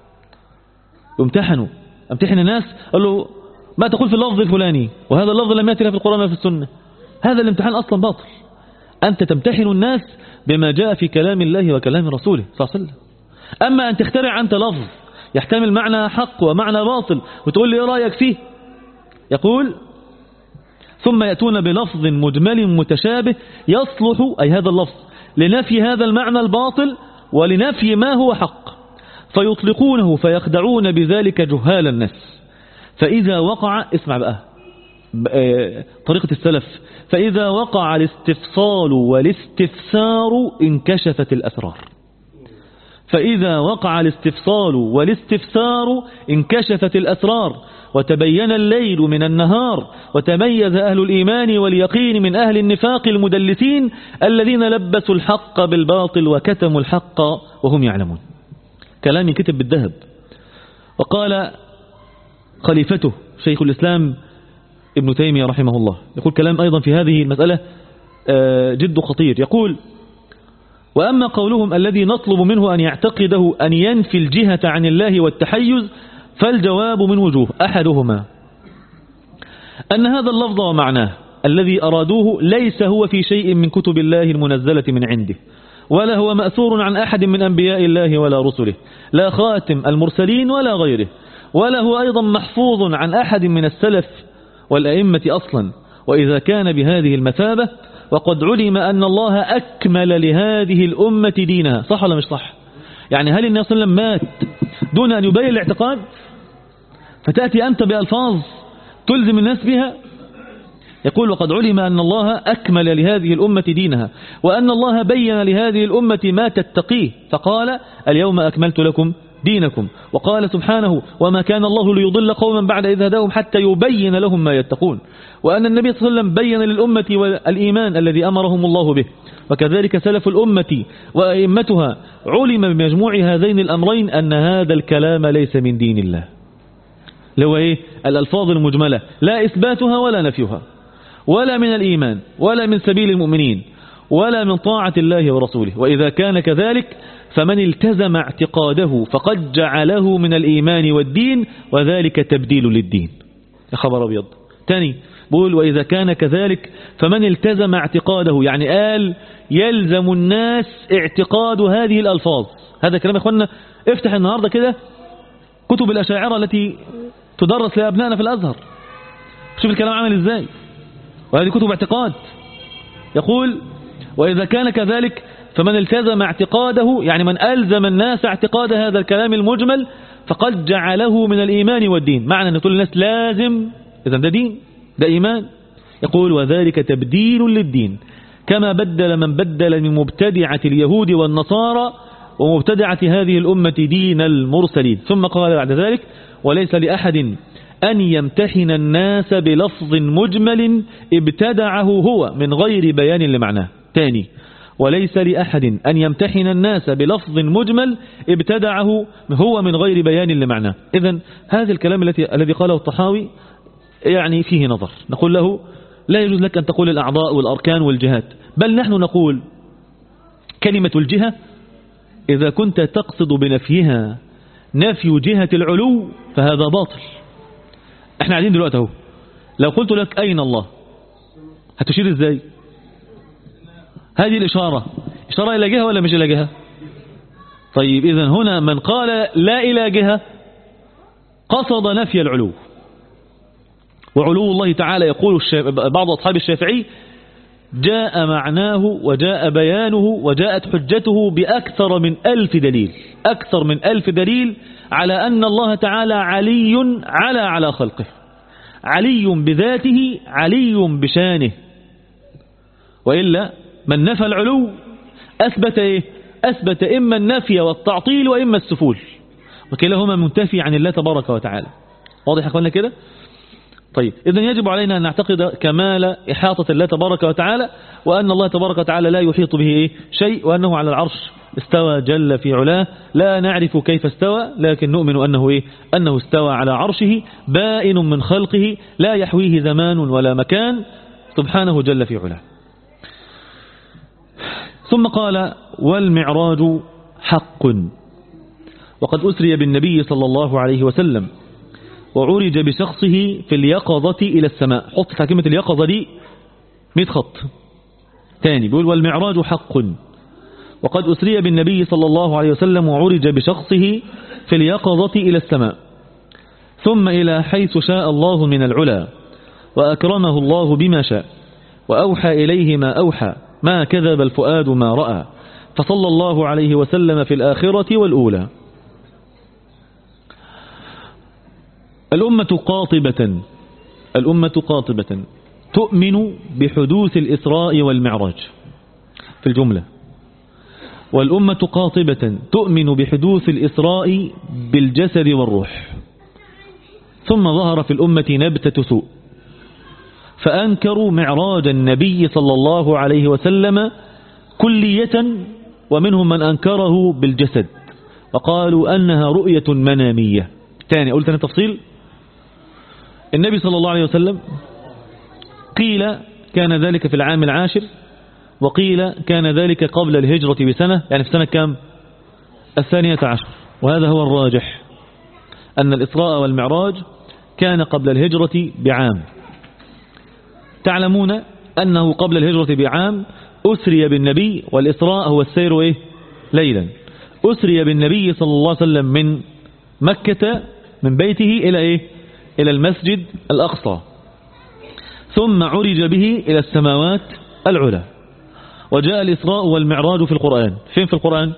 امتحن الناس، قال له ما تقول في اللفظ الفلاني وهذا اللفظ لم يأتي لا في القرآن ولا في السنة، هذا الامتحان أصلا باطل. أنت تمتحن الناس بما جاء في كلام الله وكلام رسوله صلى الله عليه وسلم. أما أن تخترع أنت لفظ يحتمل معنى حق ومعنى باطل وتقول لي إيه رأيك فيه؟ يقول ثم يأتون بلفظ مجمل متشابه يصلح، أي هذا اللفظ، لنفي هذا المعنى الباطل ولنفي ما هو حق، فيطلقونه فيخدعون بذلك جهال الناس. فإذا وقع، اسمع بقى طريقة السلف، فإذا وقع الاستفصال والاستفسار انكشفت الأسرار. فإذا وقع الاستفصال والاستفسار انكشفت الأسرار، وتبين الليل من النهار، وتميز أهل الإيمان واليقين من أهل النفاق المدلسين الذين لبسوا الحق بالباطل وكتموا الحق وهم يعلمون. كلام كتب بالذهب. وقال خليفته شيخ الإسلام ابن تيمية رحمه الله يقول كلام أيضا في هذه المسألة جد خطير. يقول: وأما قولهم الذي نطلب منه أن يعتقده أن ينفي الجهة عن الله والتحيز، فالجواب من وجوه: أحدهما أن هذا اللفظ ومعناه الذي أرادوه ليس هو في شيء من كتب الله المنزلة من عنده، ولا هو مأثور عن أحد من أنبياء الله ولا رسله، لا خاتم المرسلين ولا غيره، ولا هو أيضا محفوظ عن أحد من السلف والأئمة أصلا. وإذا كان بهذه المثابة وقد علم أن الله أكمل لهذه الأمة دينها، صح ولا مش صح؟ يعني هل النبي صلى الله عليه وسلم مات دون أن يبين الاعتقاد؟ فتأتي أنت بألفاظ تلزم الناس بها. يقول: وقد علم أن الله أكمل لهذه الأمة دينها، وأن الله بين لهذه الأمة ما تتقيه، فقال: اليوم أكملت لكم دينكم. وقال سبحانه: وما كان الله ليضل قوما بعد إذ هداهم حتى يبين لهم ما يتقون. وأن النبي صلى الله عليه وسلم بين للأمة والإيمان الذي أمرهم الله به. وكذلك سلف الأمة وأئمتها علم بمجموع هذين الأمرين أن هذا الكلام ليس من دين الله، لو الألفاظ المجملة لا إثباتها ولا نفيها، ولا من الإيمان، ولا من سبيل المؤمنين، ولا من طاعة الله ورسوله. وإذا كان كذلك فمن التزم اعتقاده فقد جعله من الإيمان والدين، وذلك تبديل للدين. يا خبر أبيض. تاني بقول: وإذا كان كذلك فمن التزم اعتقاده، يعني قال يلزم الناس اعتقاد هذه الألفاظ. هذا كلام يا أخوانا، افتح النهاردة كده كتب الأشاعرة التي تدرس لأبنائنا في الأزهر، شوف الكلام عامل إزاي، وهذه كتب اعتقاد. يقول: وإذا كان كذلك فمن التزم اعتقاده، يعني من ألزم الناس اعتقاد هذا الكلام المجمل، فقد جعله من الإيمان والدين. معنى أن تقول الناس لازم، إذن ده دين، ده إيمان. يقول: وذلك تبديل للدين، كما بدل من بدل من مبتدعة اليهود والنصارى ومبتدعة هذه الأمة دين المرسلين. ثم قال بعد ذلك: وليس لأحد أن يمتحن الناس بلفظ مجمل ابتدعه هو من غير بيان لمعناه. تاني: وليس لأحد أن يمتحن الناس بلفظ مجمل ابتدعه هو من غير بيان لمعناه. إذن هذا الكلام الذي قاله الطحاوي يعني فيه نظر. نقول له: لا يجوز لك أن تقول الأعضاء والأركان والجهات، بل نحن نقول كلمة الجهة إذا كنت تقصد بنفيها نفي جهة العلو فهذا باطل. احنا قاعدين دلوقتي اهو، لو قلت لك أين الله هتشير ازاي؟ هذه الإشارة إشارة إلى جهة ولا مش إلى جهة؟ طيب إذن هنا من قال لا إلى جهة قصد نفي العلو، وعلو الله تعالى يقول بعض أصحاب الشافعي جاء معناه وجاء بيانه وجاءت حجته بأكثر من 1000 دليل، أكثر من 1000 دليل على أن الله تعالى علي على خلقه، علي بذاته، علي بشانه. وإلا من نفى العلو أثبت أثبت إما النفي والتعطيل وإما السفول، وكلاهما منتفي عن الله تبارك وتعالى. واضح يا أخوانا كده؟ طيب إذن يجب علينا أن نعتقد كمال إحاطة الله تبارك وتعالى، وأن الله تبارك وتعالى لا يحيط به شيء، وأنه على العرش استوى جل في علاه، لا نعرف كيف استوى، لكن نؤمن أنه استوى على عرشه بائن من خلقه لا يحويه زمان ولا مكان، سبحانه جل في علاه. ثم قال: والمعراج حق، وقد أسري بالنبي صلى الله عليه وسلم وعرج بشخصه في اليقظة إلى السماء. حط في كلمة اليقظة دي 100 خط. تاني بيقول: والمعراج حق، وقد أسري بالنبي صلى الله عليه وسلم وعرج بشخصه في اليقظة إلى السماء، ثم إلى حيث شاء الله من العلا، وأكرمه الله بما شاء، وأوحى إليه ما أوحى، ما كذب الفؤاد ما رأى، فصلى الله عليه وسلم في الآخرة والأولى. الأمة قاطبة تؤمن بحدوث الإسراء والمعراج في الجملة، والأمة قاطبة تؤمن بحدوث الإسراء بالجسد والروح. ثم ظهر في الأمة نبتة سوء، فأنكروا معراج النبي صلى الله عليه وسلم كلية، ومنهم من أنكره بالجسد وقالوا أنها رؤية منامية. تاني قلت أنا تفصيل: النبي صلى الله عليه وسلم قيل كان ذلك في العام 10، وقيل كان ذلك قبل الهجرة بسنة، يعني في سنة كام؟ 12. وهذا هو الراجح، أن الإسراء والمعراج كان قبل الهجرة بعام. تعلمون أنه قبل الهجرة بعام أسري بالنبي، والإسراء هو السير ليلا. أسري بالنبي صلى الله عليه وسلم من مكة من بيته إلى المسجد الأقصى، ثم عرج به إلى السماوات العلى. وجاء الإسراء والمعراج في القرآن. فين في القرآن؟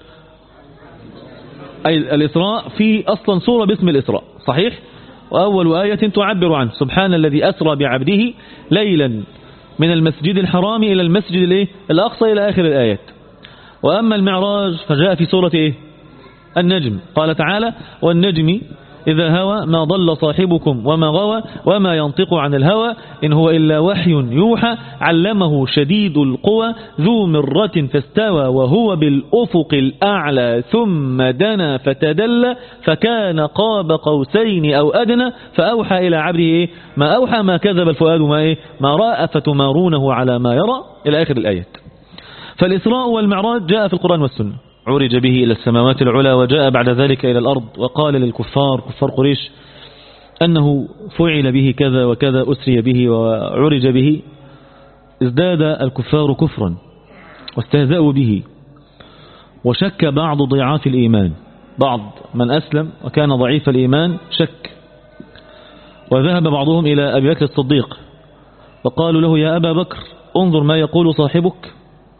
أي الإسراء في أصلا سورة باسم الإسراء، صحيح؟ وأول آية تعبر عنه سبحان الذي أسرى بعبده ليلا من المسجد الحرام إلى المسجد الأقصى إلى آخر الآيات. وأما المعراج فجاء في سورة النجم، قال تعالى والنجم إذا هوى ما ضل صاحبكم وما غوى وما ينطق عن الهوى إن هو إلا وحي يوحى علمه شديد القوى ذو مرة فاستوى وهو بالأفق الأعلى ثم دنا فتدلى فكان قاب قوسين أو أدنى فأوحى إلى عبده ما أوحى ما كذب الفؤاد ما رأى أفتمارونه على ما يرى إلى آخر الآيات. فالإسراء والمعراج جاء في القرآن والسنة. عرج به إلى السماوات العلى وجاء بعد ذلك إلى الأرض، وقال للكفار كفار قريش أنه فعل به كذا وكذا، أسري به وعرج به. ازداد الكفار كفرا واستهزأوا به، وشك بعض ضعاف الإيمان، بعض من أسلم وكان ضعيف الإيمان شك، وذهب بعضهم إلى أبي بكر الصديق وقالوا له يا أبا بكر انظر ما يقول صاحبك.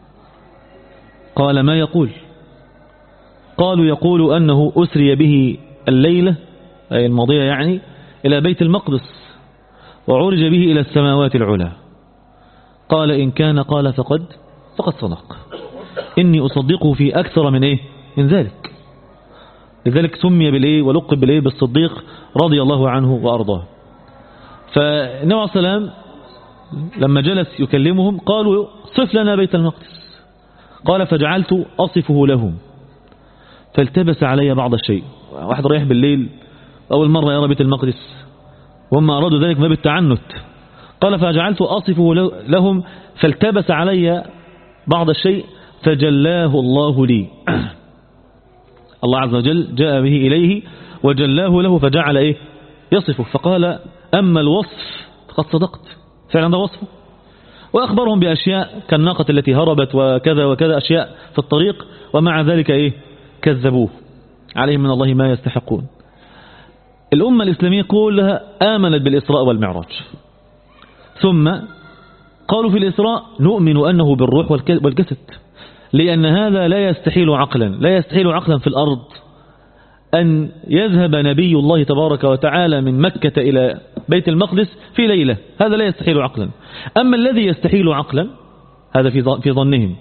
قال ما يقول؟ قالوا يقول أنه أسري به الليلة أي الماضية يعني إلى بيت المقدس وعرج به إلى السماوات العلى. قال إن كان قال فقد صدق، إني أصدقه في أكثر من ذلك. لذلك سمي ولقب بالصديق رضي الله عنه وأرضاه. فالنبي عليه السلام لما جلس يكلمهم قالوا صف لنا بيت المقدس، قال فجعلت أصفه لهم فالتبس علي بعض الشيء. واحد رايح بالليل أول مرة يرى بيت المقدس، وهم أرادوا ذلك ما بالتعنت. قال فجعلت أصفه لهم فالتبس علي بعض الشيء فجلاه الله لي. الله عز وجل جاء به إليه وجلاه له فجعل يصفه، فقال أما الوصف فقد صدقت، فعلا ده وصفه. وأخبرهم بأشياء كالناقة التي هربت وكذا وكذا أشياء في الطريق، ومع ذلك كذبوه، عليهم من الله ما يستحقون. الأمة الإسلامية كلها آمنت بالإسراء والمعراج، ثم قالوا في الإسراء نؤمن أنه بالروح والجسد، لأن هذا لا يستحيل عقلا في الأرض أن يذهب نبي الله تبارك وتعالى من مكة إلى بيت المقدس في ليلة، هذا لا يستحيل عقلا. أما الذي يستحيل عقلا هذا في ظنهم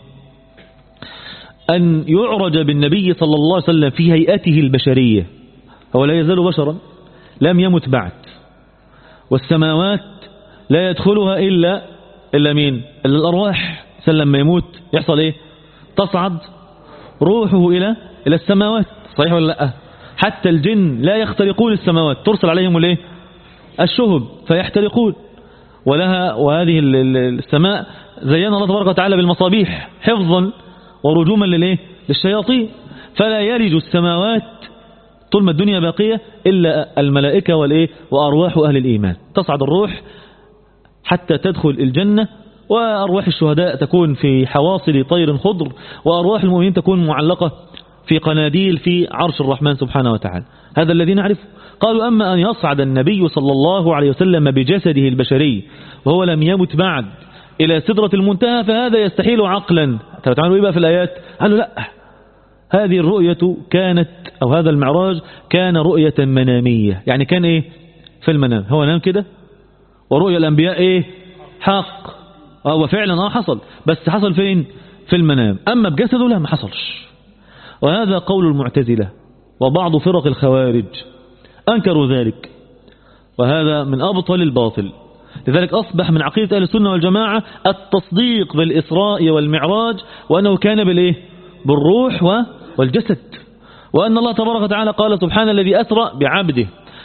أن يعرج بالنبي صلى الله عليه وسلم في هيئته البشرية، هو لا يزال بشرا لم يمت بعد، والسماوات لا يدخلها إلا مين؟ إلا الأرواح. لما يموت يحصل تصعد روحه إلى السماوات، صحيح ولا لا؟ حتى الجن لا يخترقون السماوات، ترسل عليهم الشهب فيحترقون. وهذه السماء زينا الله تبارك وتعالى بالمصابيح حفظا ورجوما للشياطين، فلا يلج السماوات طول ما الدنيا باقية إلا الملائكة وأرواح أهل الإيمان. تصعد الروح حتى تدخل الجنة، وأرواح الشهداء تكون في حواصل طير خضر، وأرواح المؤمنين تكون معلقة في قناديل في عرش الرحمن سبحانه وتعالى. هذا الذي نعرفه. قالوا أما أن يصعد النبي صلى الله عليه وسلم بجسده البشري وهو لم يمت بعد إلى سدرة المنتهى فهذا يستحيل عقلا. تعالوا بقى في الآيات قالوا لا، هذه الرؤية كانت أو هذا المعراج كان رؤية منامية، يعني كان في المنام، هو نام كده، ورؤيا الأنبياء حق، هو فعلا حصل، بس حصل فين؟ في المنام. أما بجسده لا، ما حصلش. وهذا قول المعتزلة وبعض فرق الخوارج أنكروا ذلك، وهذا من أبطل الباطل. لذلك أصبح من عقيدة أهل السنة والجماعة التصديق بالإسراء والمعراج، وأنه كان بالروح والجسد، وأن الله تبارك وتعالى قال سبحان الذي أسرى بعبده،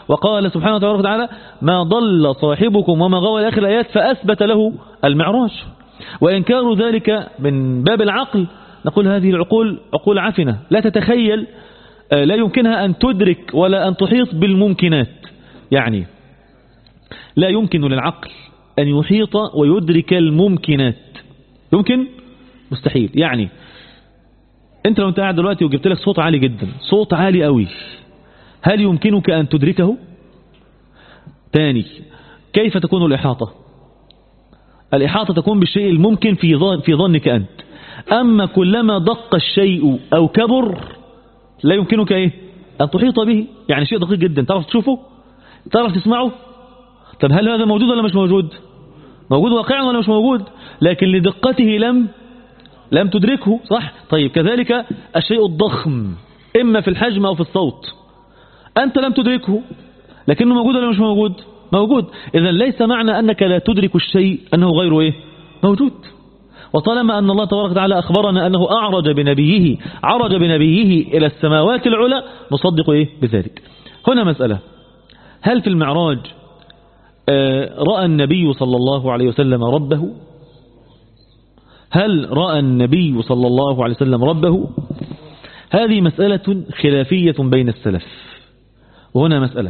وقال سبحانه وتعالى ما ضل صاحبكم وما غوى إلى آخر الآيات، فأثبت له المعراج. وإنكار ذلك من باب العقل نقول هذه العقول عقول عفنة لا تتخيل، لا يمكنها أن تدرك ولا أن تحيط بالممكنات. يعني لا يمكن للعقل أن يحيط ويدرك الممكنات، يمكن مستحيل. يعني أنت لو أنت قاعد دلوقتي وجبت لك صوت عالي جدا، صوت عالي قوي، هل يمكنك أن تدركه؟ تاني، كيف تكون الإحاطة؟ الإحاطة تكون بالشيء الممكن في ظنك أنت. أما كلما دق الشيء أو كبر لا يمكنك إيه؟ أن تحيط به. يعني شيء دقيق جدا تعرف تشوفه، تعرف تسمعه. طب هل هذا موجود ولا مش موجود؟ موجود واقعا ولا مش موجود؟ لكن لدقته لم تدركه، صح؟ طيب كذلك الشيء الضخم إما في الحجم أو في الصوت، أنت لم تدركه لكنه موجود ولا مش موجود؟ موجود. إذن ليس معنى أنك لا تدرك الشيء أنه غير إيه؟ موجود. وطالما أن الله تبارك وتعالى أخبرنا أنه عرج بنبيه إلى السماوات العلى نصدق إيه بذلك. هنا مسألة، هل في المعراج رأى النبي صلى الله عليه وسلم ربه؟ هل رأى النبي صلى الله عليه وسلم ربه؟ هذه مسألة خلافية بين السلف. وهنا مسألة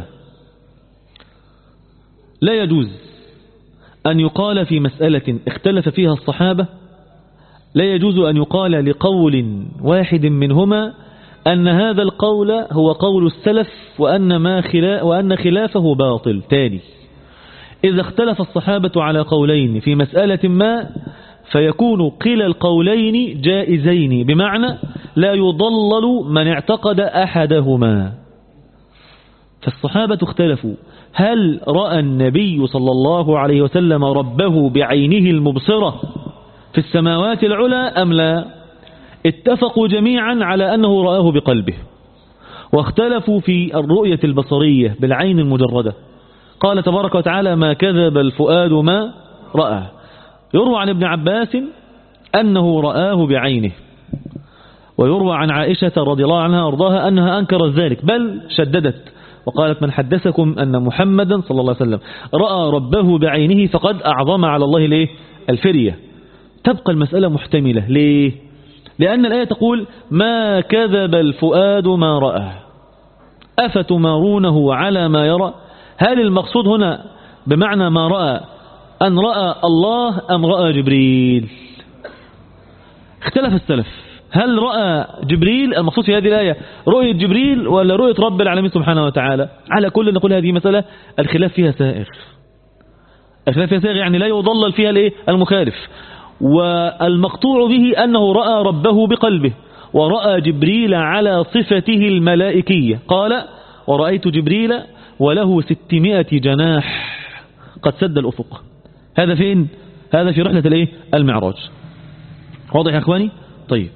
لا يجوز أن يقال في مسألة اختلف فيها الصحابة، لا يجوز أن يقال لقول واحد منهما أن هذا القول هو قول السلف وأن خلافه باطل. تاني، إذا اختلف الصحابة على قولين في مسألة ما فيكون كلا القولين جائزين، بمعنى لا يضلل من اعتقد أحدهما. فالصحابة اختلفوا هل رأى النبي صلى الله عليه وسلم ربه بعينه المبصرة في السماوات العلى أم لا؟ اتفقوا جميعا على أنه رآه بقلبه، واختلفوا في الرؤية البصرية بالعين المجردة. قال تبارك وتعالى ما كذب الفؤاد ما رأى. يروى عن ابن عباس أنه رآه بعينه، ويروى عن عائشة رضي الله عنها وارضاها أنها أنكرت ذلك بل شددت وقالت من حدثكم أن محمدا صلى الله عليه وسلم رأى ربه بعينه فقد أعظم على الله ليه الفرية. تبقى المسألة محتملة. ليه؟ لأن الآية تقول ما كذب الفؤاد ما رأى أفتمارونه على ما يرى. هل المقصود هنا بمعنى ما رأى أن رأى الله أم رأى جبريل؟ اختلف السلف، هل رأى جبريل المقصود في هذه الآية رؤية جبريل ولا رؤية رب العالمين سبحانه وتعالى؟ على كل نقول هذه مسألة الخلاف فيها سائغ، الخلاف فيها سائغ يعني لا يضلل فيها المخالف. والمقطوع به أنه رأى ربه بقلبه، ورأى جبريل على صفته الملائكية. قال ورأيت جبريل وله 600 جناح قد سد الأفق. هذا فين؟ هذا في رحلة المعراج. واضح يا أخواني؟ طيب،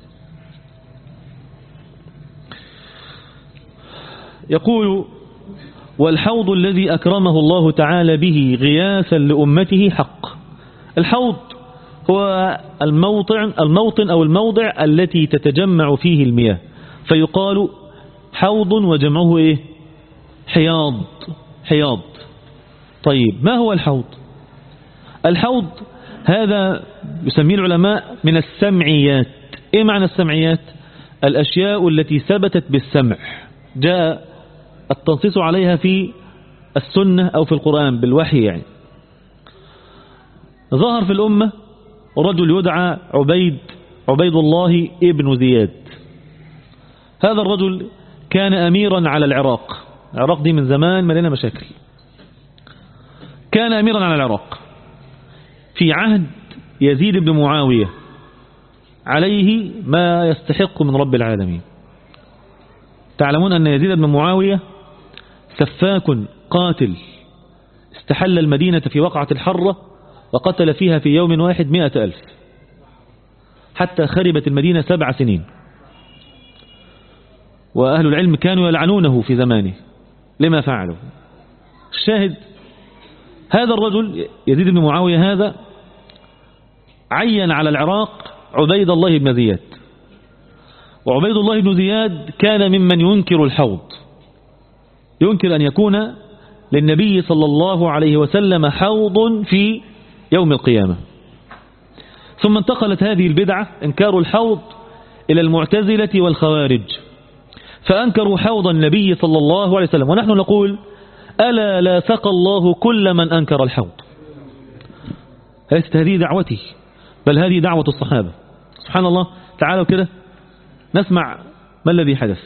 يقول والحوض الذي أكرمه الله تعالى به غياثا لأمته حق. الحوض هو الموطن أو الموضع التي تتجمع فيه المياه، فيقال حوض وجمعه حياض. طيب، ما هو الحوض؟ الحوض هذا يسميه العلماء من السمعيات. ايه معنى السمعيات؟ الأشياء التي ثبتت بالسمع، جاء التنصيص عليها في السنة أو في القرآن بالوحي. يعني ظهر في الأمة رجل يدعى عبيد الله ابن زياد. هذا الرجل كان أميرا على العراق. العراق دي من زمان ملينا مشاكل. كان أميرا على العراق في عهد يزيد بن معاوية، عليه ما يستحق من رب العالمين. تعلمون أن يزيد بن معاوية سفاك قاتل، استحل المدينة في وقعة الحرة وقتل فيها في يوم واحد 100,000 حتى خربت المدينة 7 سنين. وأهل العلم كانوا يلعنونه في زمانه لما فعلوا. الشاهد هذا الرجل يزيد بن معاوية هذا عين على العراق عبيد الله بن زياد، وعبيد الله بن زياد كان ممن ينكر الحوض. ينكر أن يكون للنبي صلى الله عليه وسلم حوض في يوم القيامة. ثم انتقلت هذه البدعة إنكار الحوض إلى المعتزلة والخوارج، فأنكروا حوض النبي صلى الله عليه وسلم، ونحن نقول ألا لا سقى الله كل من أنكر الحوض. ليست هذه دعوتي، بل هذه دعوة الصحابة. سبحان الله. تعالوا كده نسمع ما الذي حدث.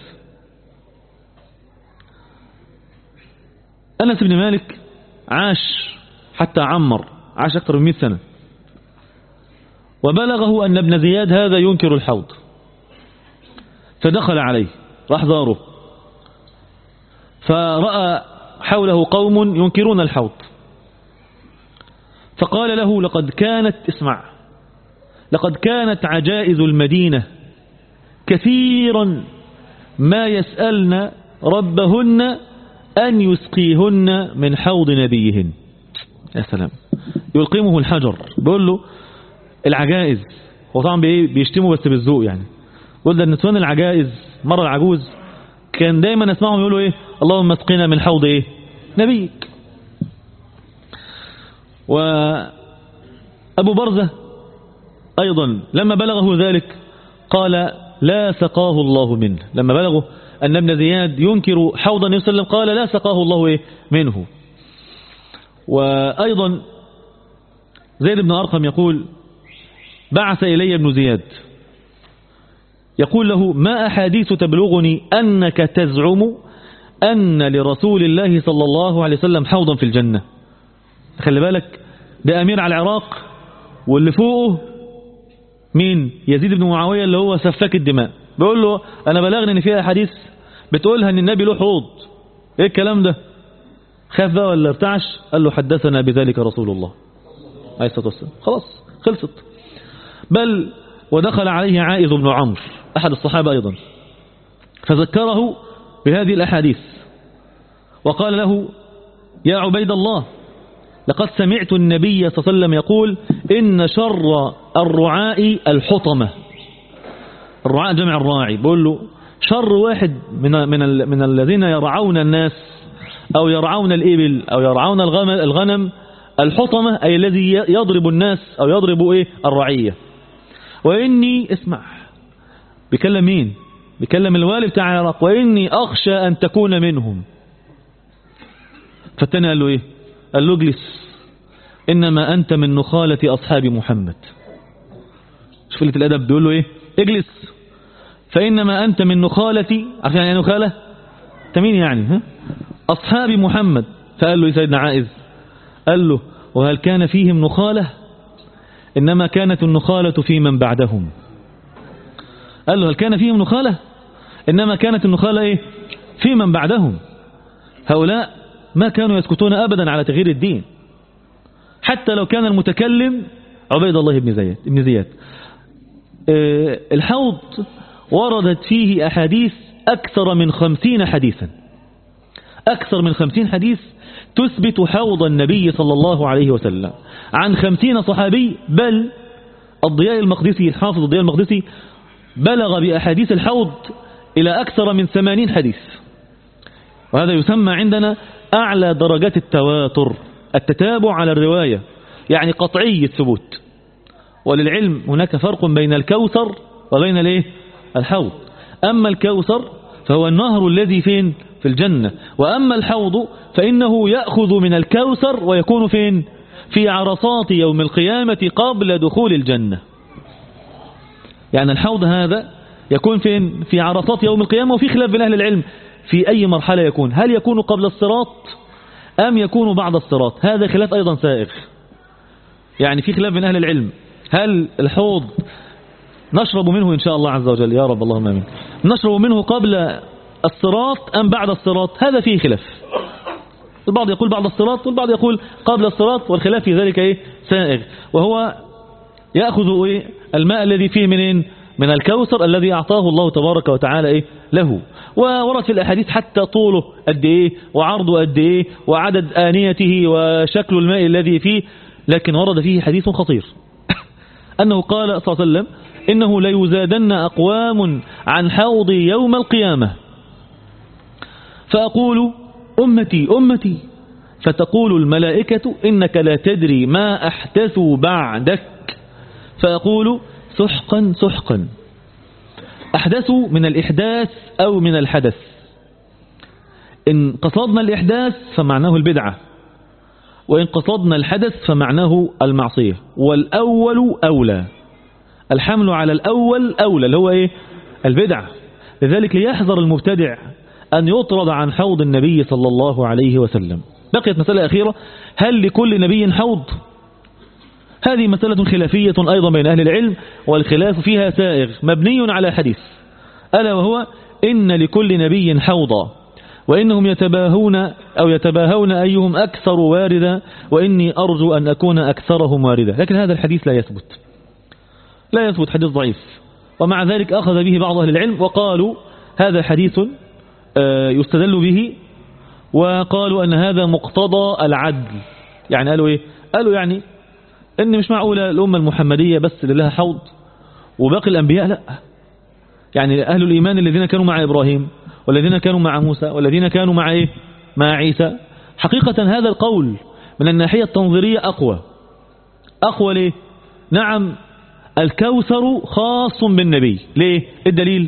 أنس بن مالك عاش حتى عمر، عاش أكثر من 100 سنة، وبلغه أن ابن زياد هذا ينكر الحوض، فدخل عليه، راح زاره، فرأى حوله قوم ينكرون الحوض، فقال له لقد كانت عجائز المدينة كثيرا ما يسألن ربهن أن يسقيهن من حوض نبيهن. يا سلام، يلقمه الحجر. بيقول له العجائز، هو طبعا بيشتموا بس بالذوق، يعني بيقول ده النسوان العجائز، مرة العجوز كان دايما اسمعهم يقولوا ايه؟ اللهم اسقنا من حوض ايه؟ نبيك. وأبو برزة أيضا لما بلغه ذلك قال لا سقاه الله منه. لما بلغه أن ابن زياد ينكر حوض النبي صلى الله عليه وسلم قال لا سقاه الله إيه؟ منه. وأيضا زيد بن أرقم يقول بعث إلي ابن زياد يقول له ما أحاديث تبلغني أنك تزعم أن لرسول الله صلى الله عليه وسلم حوضا في الجنة. خلي بالك، ده أمير على العراق، واللي فوقه مين؟ يزيد بن معاوية اللي هو سفاك الدماء. بيقول له أنا بلغني أن فيها أحاديث بتقولها أن النبي له حوض. إيه الكلام ده؟ خاف بقى ولا ارتعش؟ قال له حدثنا بذلك رسول الله عليه الصلاة والسلام. خلاص خلصت. بل ودخل عليه عائذ بن عمرو أحد الصحابة أيضا، فذكره بهذه الأحاديث وقال له يا عبيد الله لقد سمعت النبي صلى الله عليه وسلم يقول إن شر الرعاء الحطمة. الرعاء جمع الراعي. بقول له شر واحد من الذين يرعون الناس أو يرعون الإبل أو يرعون الغنم الحطمة، أي الذي يضرب الناس أو يضرب إيه؟ الرعية. وإني اسمع، بيكلم مين؟ بيكلم الوالي بتاع العراق. وإني أخشى أن تكون منهم. فالتاني قال له إيه؟ قال له اجلس، إنما أنت من نخالة أصحاب محمد. شوف قلة الأدب، بيقول له إيه؟ اجلس فإنما أنت من نخالة. عشان يعني نخالة تمين يعني أصحاب محمد. فقال له سيدنا عائذ، قال له وهل كان فيهم نخالة؟ إنما كانت النخالة في من بعدهم. قال له هل كان فيهم نخالة؟ إنما كانت النخالة إيه؟ في من بعدهم. هؤلاء ما كانوا يسكتون أبدا على تغيير الدين، حتى لو كان المتكلم عبيد الله بن زياد. الحوض وردت فيه أحاديث أكثر من 50 حديثا، أكثر من 50 حديث تثبت حوض النبي صلى الله عليه وسلم عن 50 صحابي. بل الضياء المقدسي، الحافظ الضياء المقدسي بلغ بأحاديث الحوض إلى أكثر من 80 حديث. وهذا يسمى عندنا أعلى درجات التواتر، التتابع على الرواية، يعني قطعي الثبوت. وللعلم هناك فرق بين الكوثر وبين الايه؟ الحوض. أما الكوثر فهو النهر الذي فين؟ في الجنة. وأما الحوض فإنه يأخذ من الكوثر ويكون فين؟ في عرصات يوم القيامة قبل دخول الجنة. يعني الحوض هذا يكون فين؟ في عرصات يوم القيامة. وفي خلاف بين أهل العلم في أي مرحلة يكون، هل يكون قبل الصراط أم يكون بعد الصراط؟ هذا خلاف أيضا سائغ، يعني في خلاف بين أهل العلم، هل الحوض نشرب منه إن شاء الله عز وجل يا رب اللهم آمين، نشرب منه قبل الصراط أم بعد الصراط؟ هذا فيه خلاف. البعض يقول بعد الصراط والبعض يقول قبل الصراط، والخلاف في ذلك إيه؟ سائغ. وهو يأخذ إيه؟ الماء الذي فيه منين؟ من الكوثر الذي أعطاه الله تبارك وتعالى إيه؟ له. وورد في الأحاديث حتى طوله قد إيه وعرضه قد إيه وعدد آنيته وشكل الماء الذي فيه. لكن ورد فيه حديث خطير أنه قال صلى الله عليه وسلم إنه ليزادن أقوام عن حوضي يوم القيامة، فأقول أمتي أمتي، فتقول الملائكة إنك لا تدري ما أحدثوا بعدك، فأقول سحقا سحقا. أحدثوا من الإحداث أو من الحدث، إن قصدنا الإحداث فمعناه البدعة، وإن قصدنا الحدث فمعناه المعصية، والأول أولى، الحمل على الأول أولى اللي هو إيه؟ البدعة. لذلك ليحذر المبتدع أن يطرد عن حوض النبي صلى الله عليه وسلم. بقيت مسألة أخيرة، هل لكل نبي حوض؟ هذه مسألة خلافية أيضا بين أهل العلم، والخلاف فيها سائغ مبني على حديث، ألا وهو إن لكل نبي حوضا، وإنهم يتباهون أيهم أكثر واردا، وإني أرجو أن أكون أكثرهم واردا. لكن هذا الحديث لا يثبت، حديث ضعيف، ومع ذلك أخذ به بعض أهل العلم وقالوا هذا حديث يستدل به، وقالوا أن هذا مقتضى العدل. يعني قالوا إيه؟ قالوا يعني إن مش معقولة الأمة المحمدية بس اللي لها حوض وباقي الأنبياء لا. يعني أهل الإيمان الذين كانوا مع إبراهيم والذين كانوا مع موسى والذين كانوا مع إيه؟ مع عيسى. حقيقة هذا القول من الناحية التنظيرية أقوى ليه؟ نعم الكوثر خاص بالنبي. ليه؟ الدليل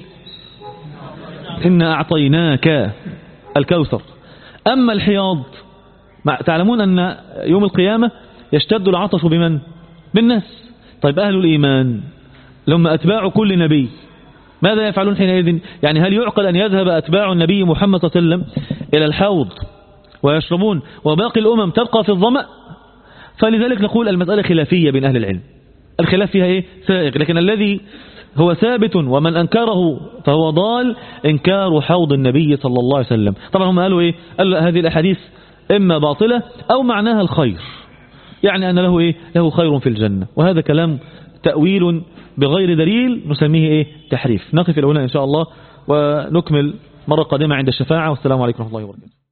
إنا أعطيناك الكوثر. أما الحياض تعلمون أن يوم القيامة يشتد العطش بمن؟ بالناس. طيب أهل الإيمان لما أتباع كل نبي ماذا يفعلون حينئذ؟ يعني هل يعقل أن يذهب أتباع النبي محمد صلى الله عليه وسلم إلى الحوض ويشربون وباقي الأمم تبقى في الظمأ؟ فلذلك نقول المسألة خلافية بين أهل العلم، الخلاف فيها إيه؟ سائغ، لكن الذي هو ثابت ومن أنكره فهو ضال إنكار حوض النبي صلى الله عليه وسلم. طبعا هم قالوا إيه؟ قالوا هذه الأحاديث إما باطلة أو معناها الخير، يعني أن له إيه؟ له خير في الجنة، وهذا كلام تأويل بغير دليل نسميه إيه؟ تحريف. نقف الأولى إن شاء الله ونكمل مرة قادمة عند الشفاعة، والسلام عليكم ورحمة الله وبركاته.